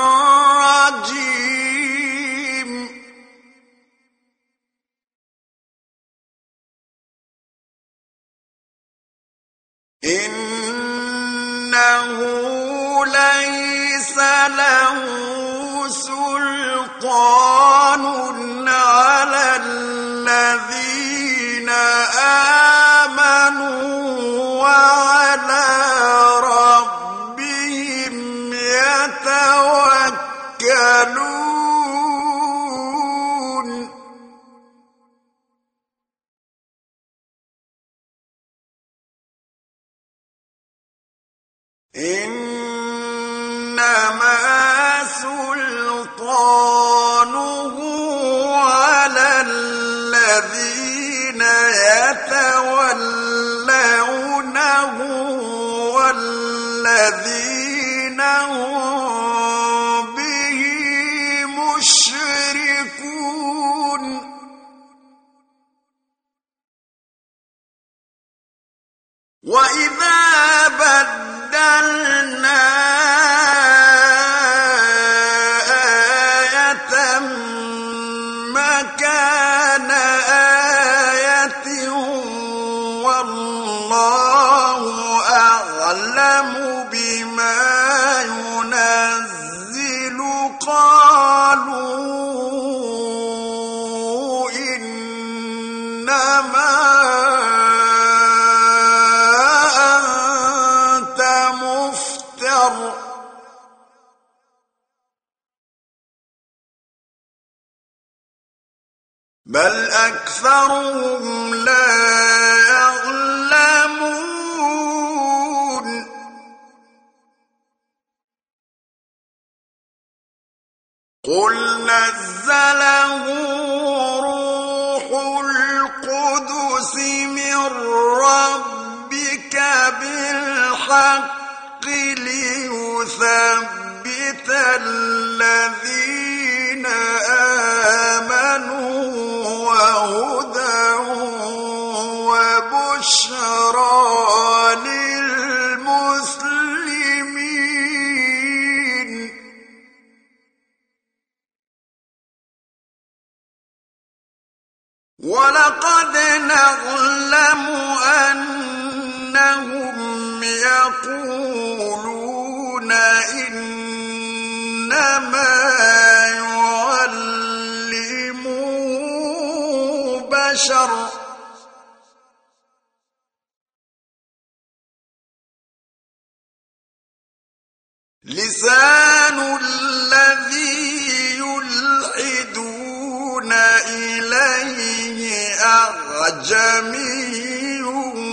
الرجيم إنه ليس له سلطان على الذين آمنوا وعلى ربهم يتوكلون إنما سلطانه على الذين يتولونه والذين هم به مشركون وإذا بدلنا آية مكان آية والله أعلم بما ينزل قالوا إنما بل أكثرهم لا يعلمون قل نزله روح القدس من ربك بالحق ليثبت الذين آمنوا وهدى وبشرى ولقد نعلم أنهم يقولون إنما يعلمه بشر لسان الذي يلحدون إليه أعجمي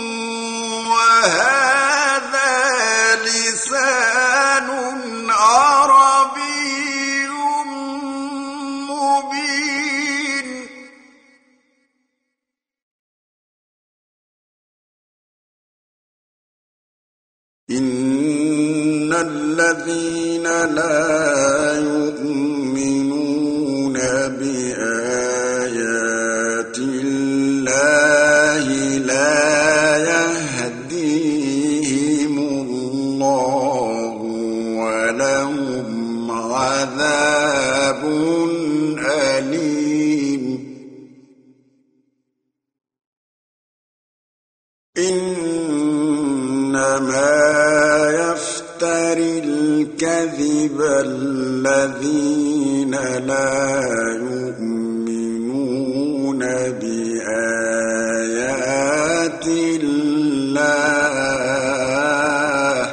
وهذا لسان عربي مبين إن الذين لا يؤمنون بآيات الله لا يهديهم الله ولهم عذاب أليم إنما يفتري الكذب الذين لا يؤمنون بآيات الله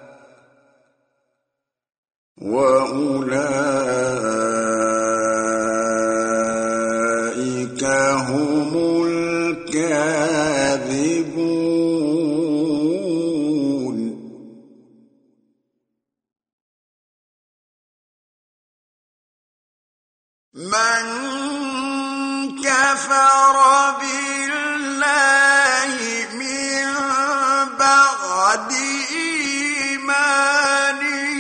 وأولئك هم الكاذبون من كفر بالله من بعد إيمانه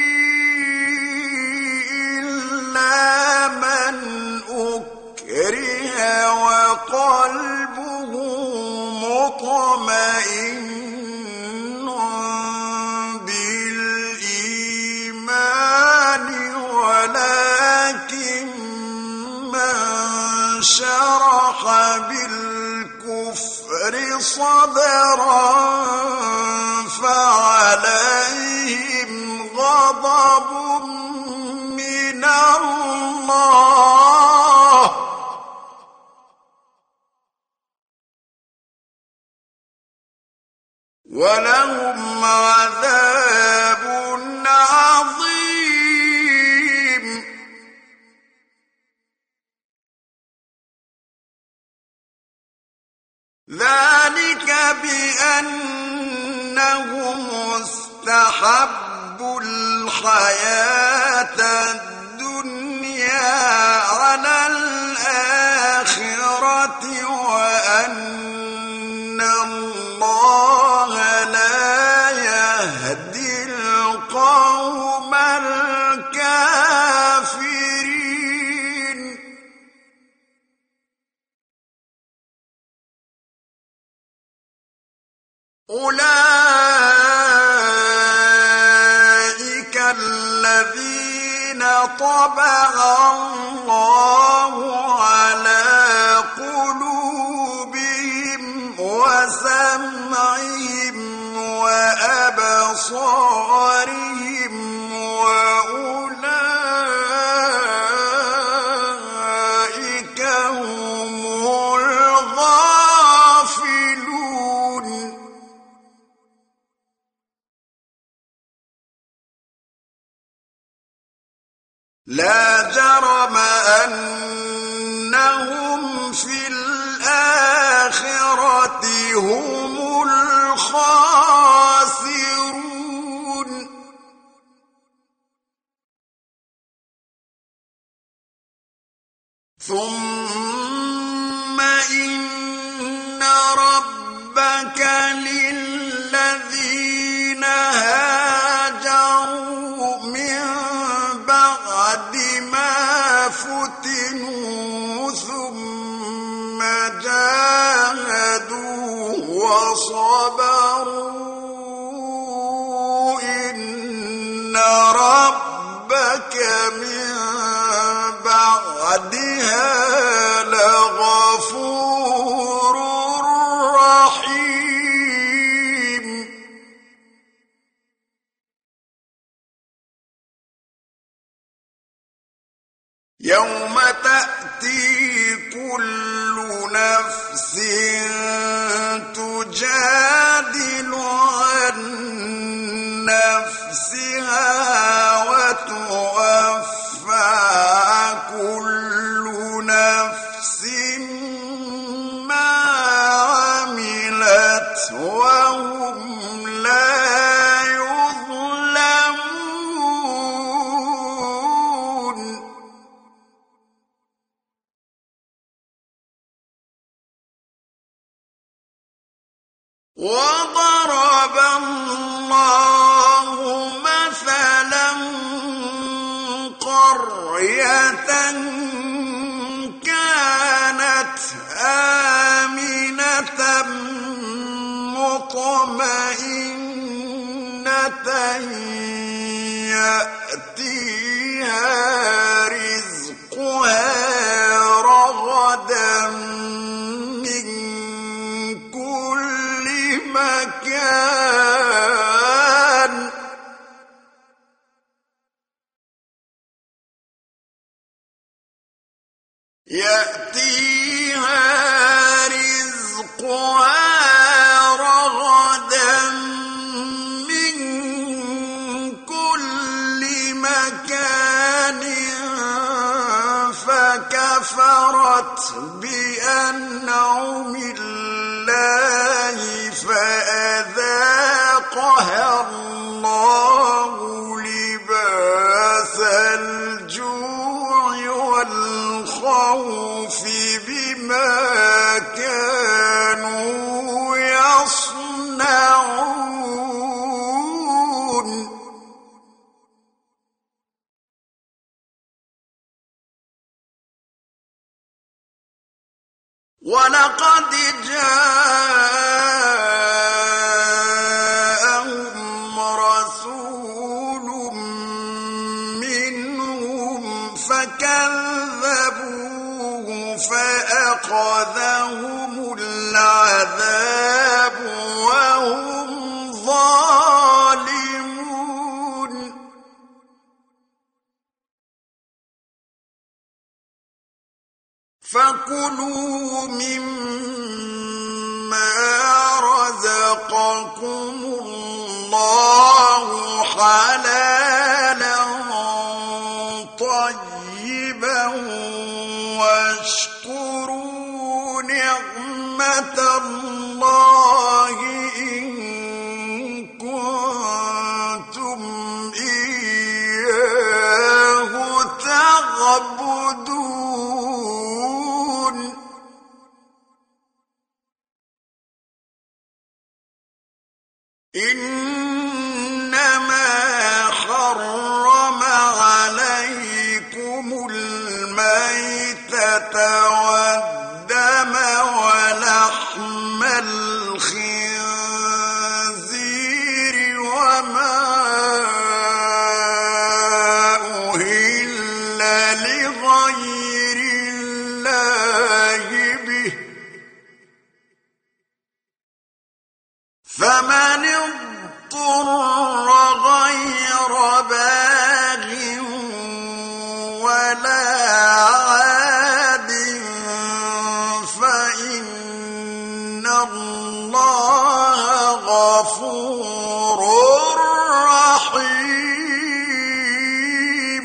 إلا من أكره وقلبه مطمئن بالإيمان ولكن من شرح بالكفر صدرا فعليهم غضب من الله ولهم عذاب عظيم ذلك بأنهم استحبوا الحياة الدنيا على الآخرة وأن الله لا يهدي القوم الكافرين أولئك الذين طبع الله على قلوبهم وسمعهم وأبصارهم وأولئك هم الغافلون لا جرم أنهم في الآخرة هم الخاسرون ثم إن ربك للذين هاجروا من بعد ما فتنوا ثم جاهدوا وصبروا إن ربك من بعدها لغفور يوم تأتي كل نفس تجادل عن نفسها وتوفى كل نفس ما عملت وهم لا يظلمون. وضرب الله مثلا قرية كانت آمنة مطمئنة يأتيها رزقها رغدا من كل مكان فكفرت بأنعم الله فأذاقها الله لباس الجوع والخوف بما كانوا يصنعون. ولقد جاءهم رسول منهم فكذبوه فأخذهم العذاب وهم ظالمون. فكلوا مما رزقكم الله حلالا طيبا واشكروا نعمة الله إن كنتم إياه تعبدون. إنما حرم عليكم الميتة والدم ولحم الخنزير وما أهل لغير الله به فمن اضطر غير باغ ولا عاد فإن الله غفور رحيم.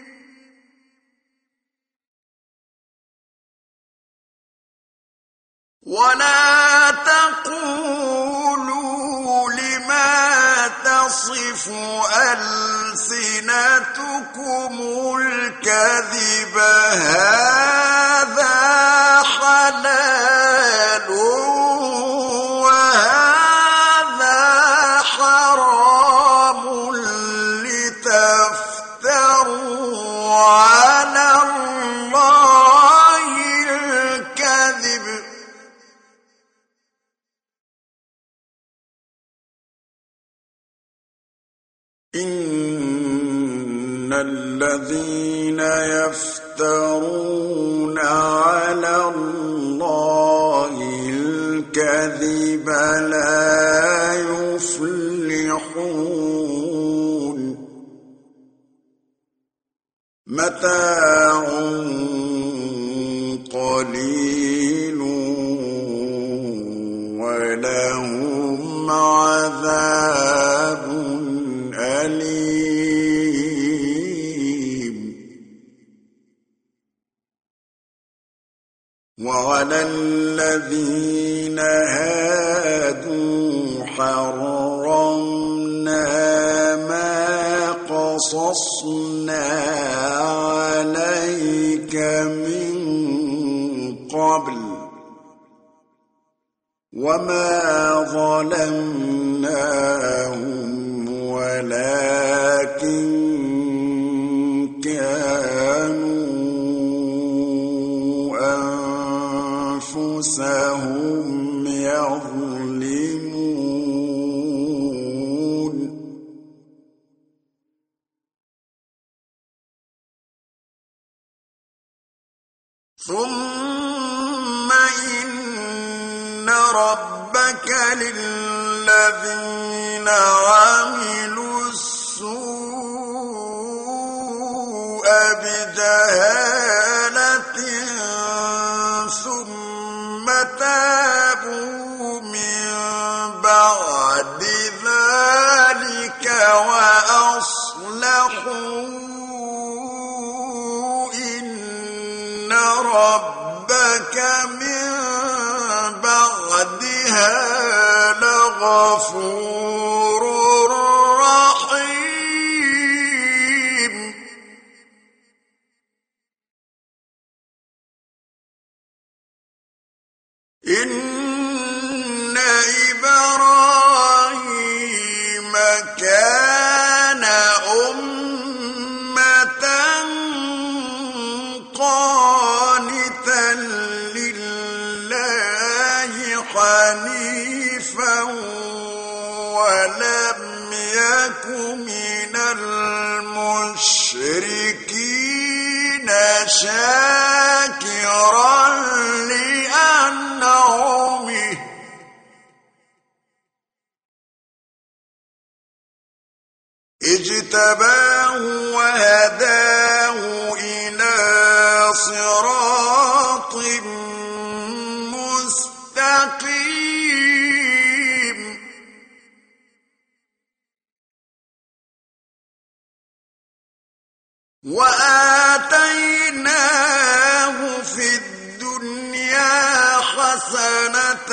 ولا تقولوا لما تصف ألسنتكم الكذب هذا حلال وهذا حرام لتفتروا على الله الكذب إن الذين يفترون على الله الكذب لا يفلحون. متاع قليل ولهم عذاب أليم وعلى الذين هادوا حرمنا ما قصصنا عليك من قبل وما ظلمناهم ولكن كانوا أنفسهم يظلمون ثم إن ربك للذين عملوا السوء بجهالة ثم تابوا من بعد ذلك وأصلحوا ربك من بعدها لغفور رحيم إن إبراهيم كان أمة قانتا لله حنيفا ولم يك من المشركين شاكرا لأنعمه اجتباه وهداه إلى صراط مستقيم وآتيناه في الدنيا حسنة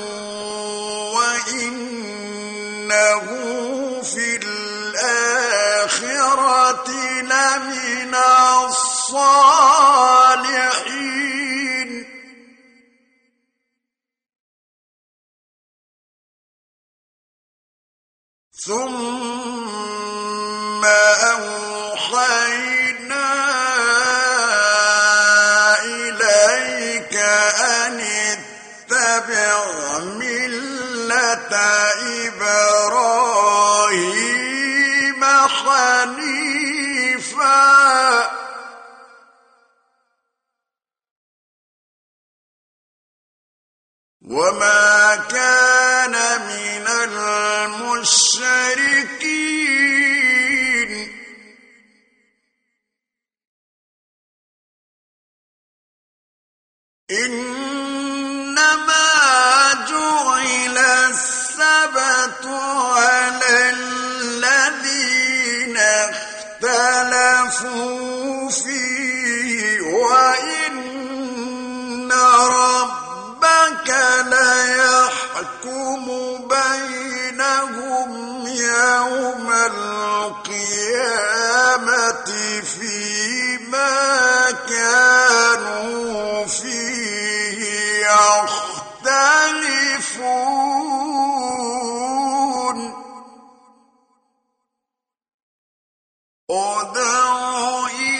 وإنه في الآخرة لمن الصالحين ثم أوحينا إليك أن اتبع ملة إبراهيم حنيفا وما كان من المشركين إنما جعل السبت على الذين اختلفوا فيه وإن ربك ليحكم بينهم يوم القيامة فيما كانوا فيه يختلفون ادع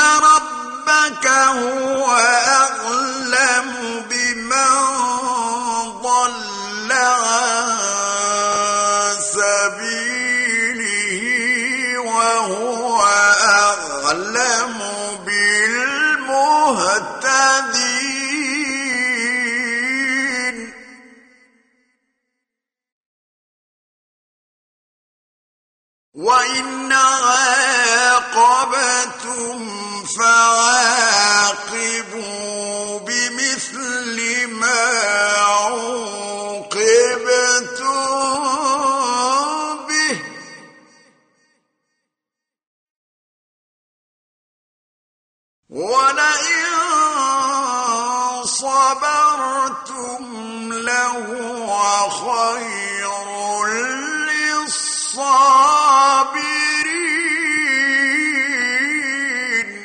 ربك هو أعلم بمن ضل عن سبيله وهو أعلم بالمهتدين وإن عاقبتم فعاقبوا بمثل ما عوقبتم به ولئن صبرتم لهو خير للصابرين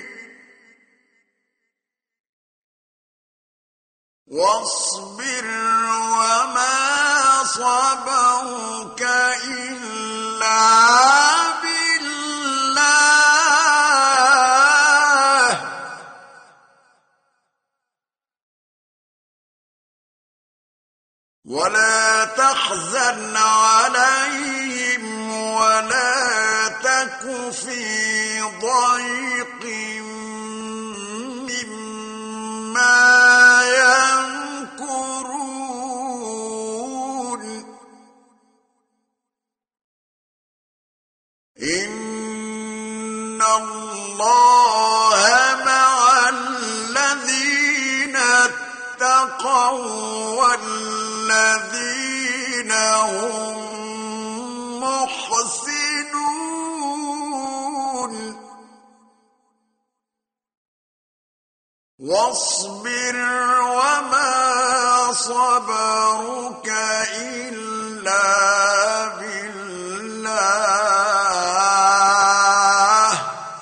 واصبر وما صبرك إلا بالله ولا تحزن عليهم ولا تك في ضيق مما يمكرون إن الله مع الذين اتقوا والذين هم محسنون واصبر وما صبرك إلا بالله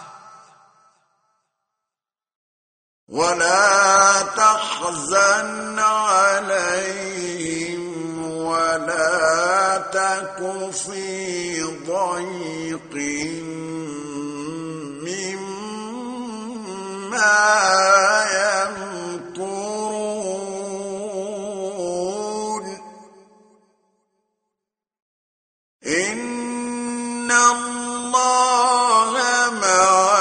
ولا تحزن عليهم ولا تك في ضيق مما يمكرون إن الله مع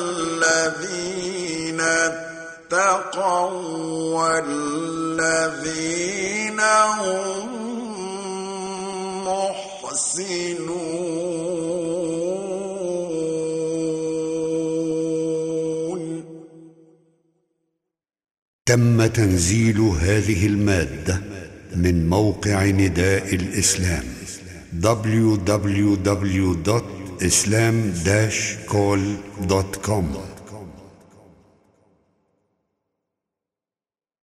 الذين اتقوا والذين هم محسنون.
تم تنزيل هذه المادة من موقع نداء الإسلام www.islam-call.com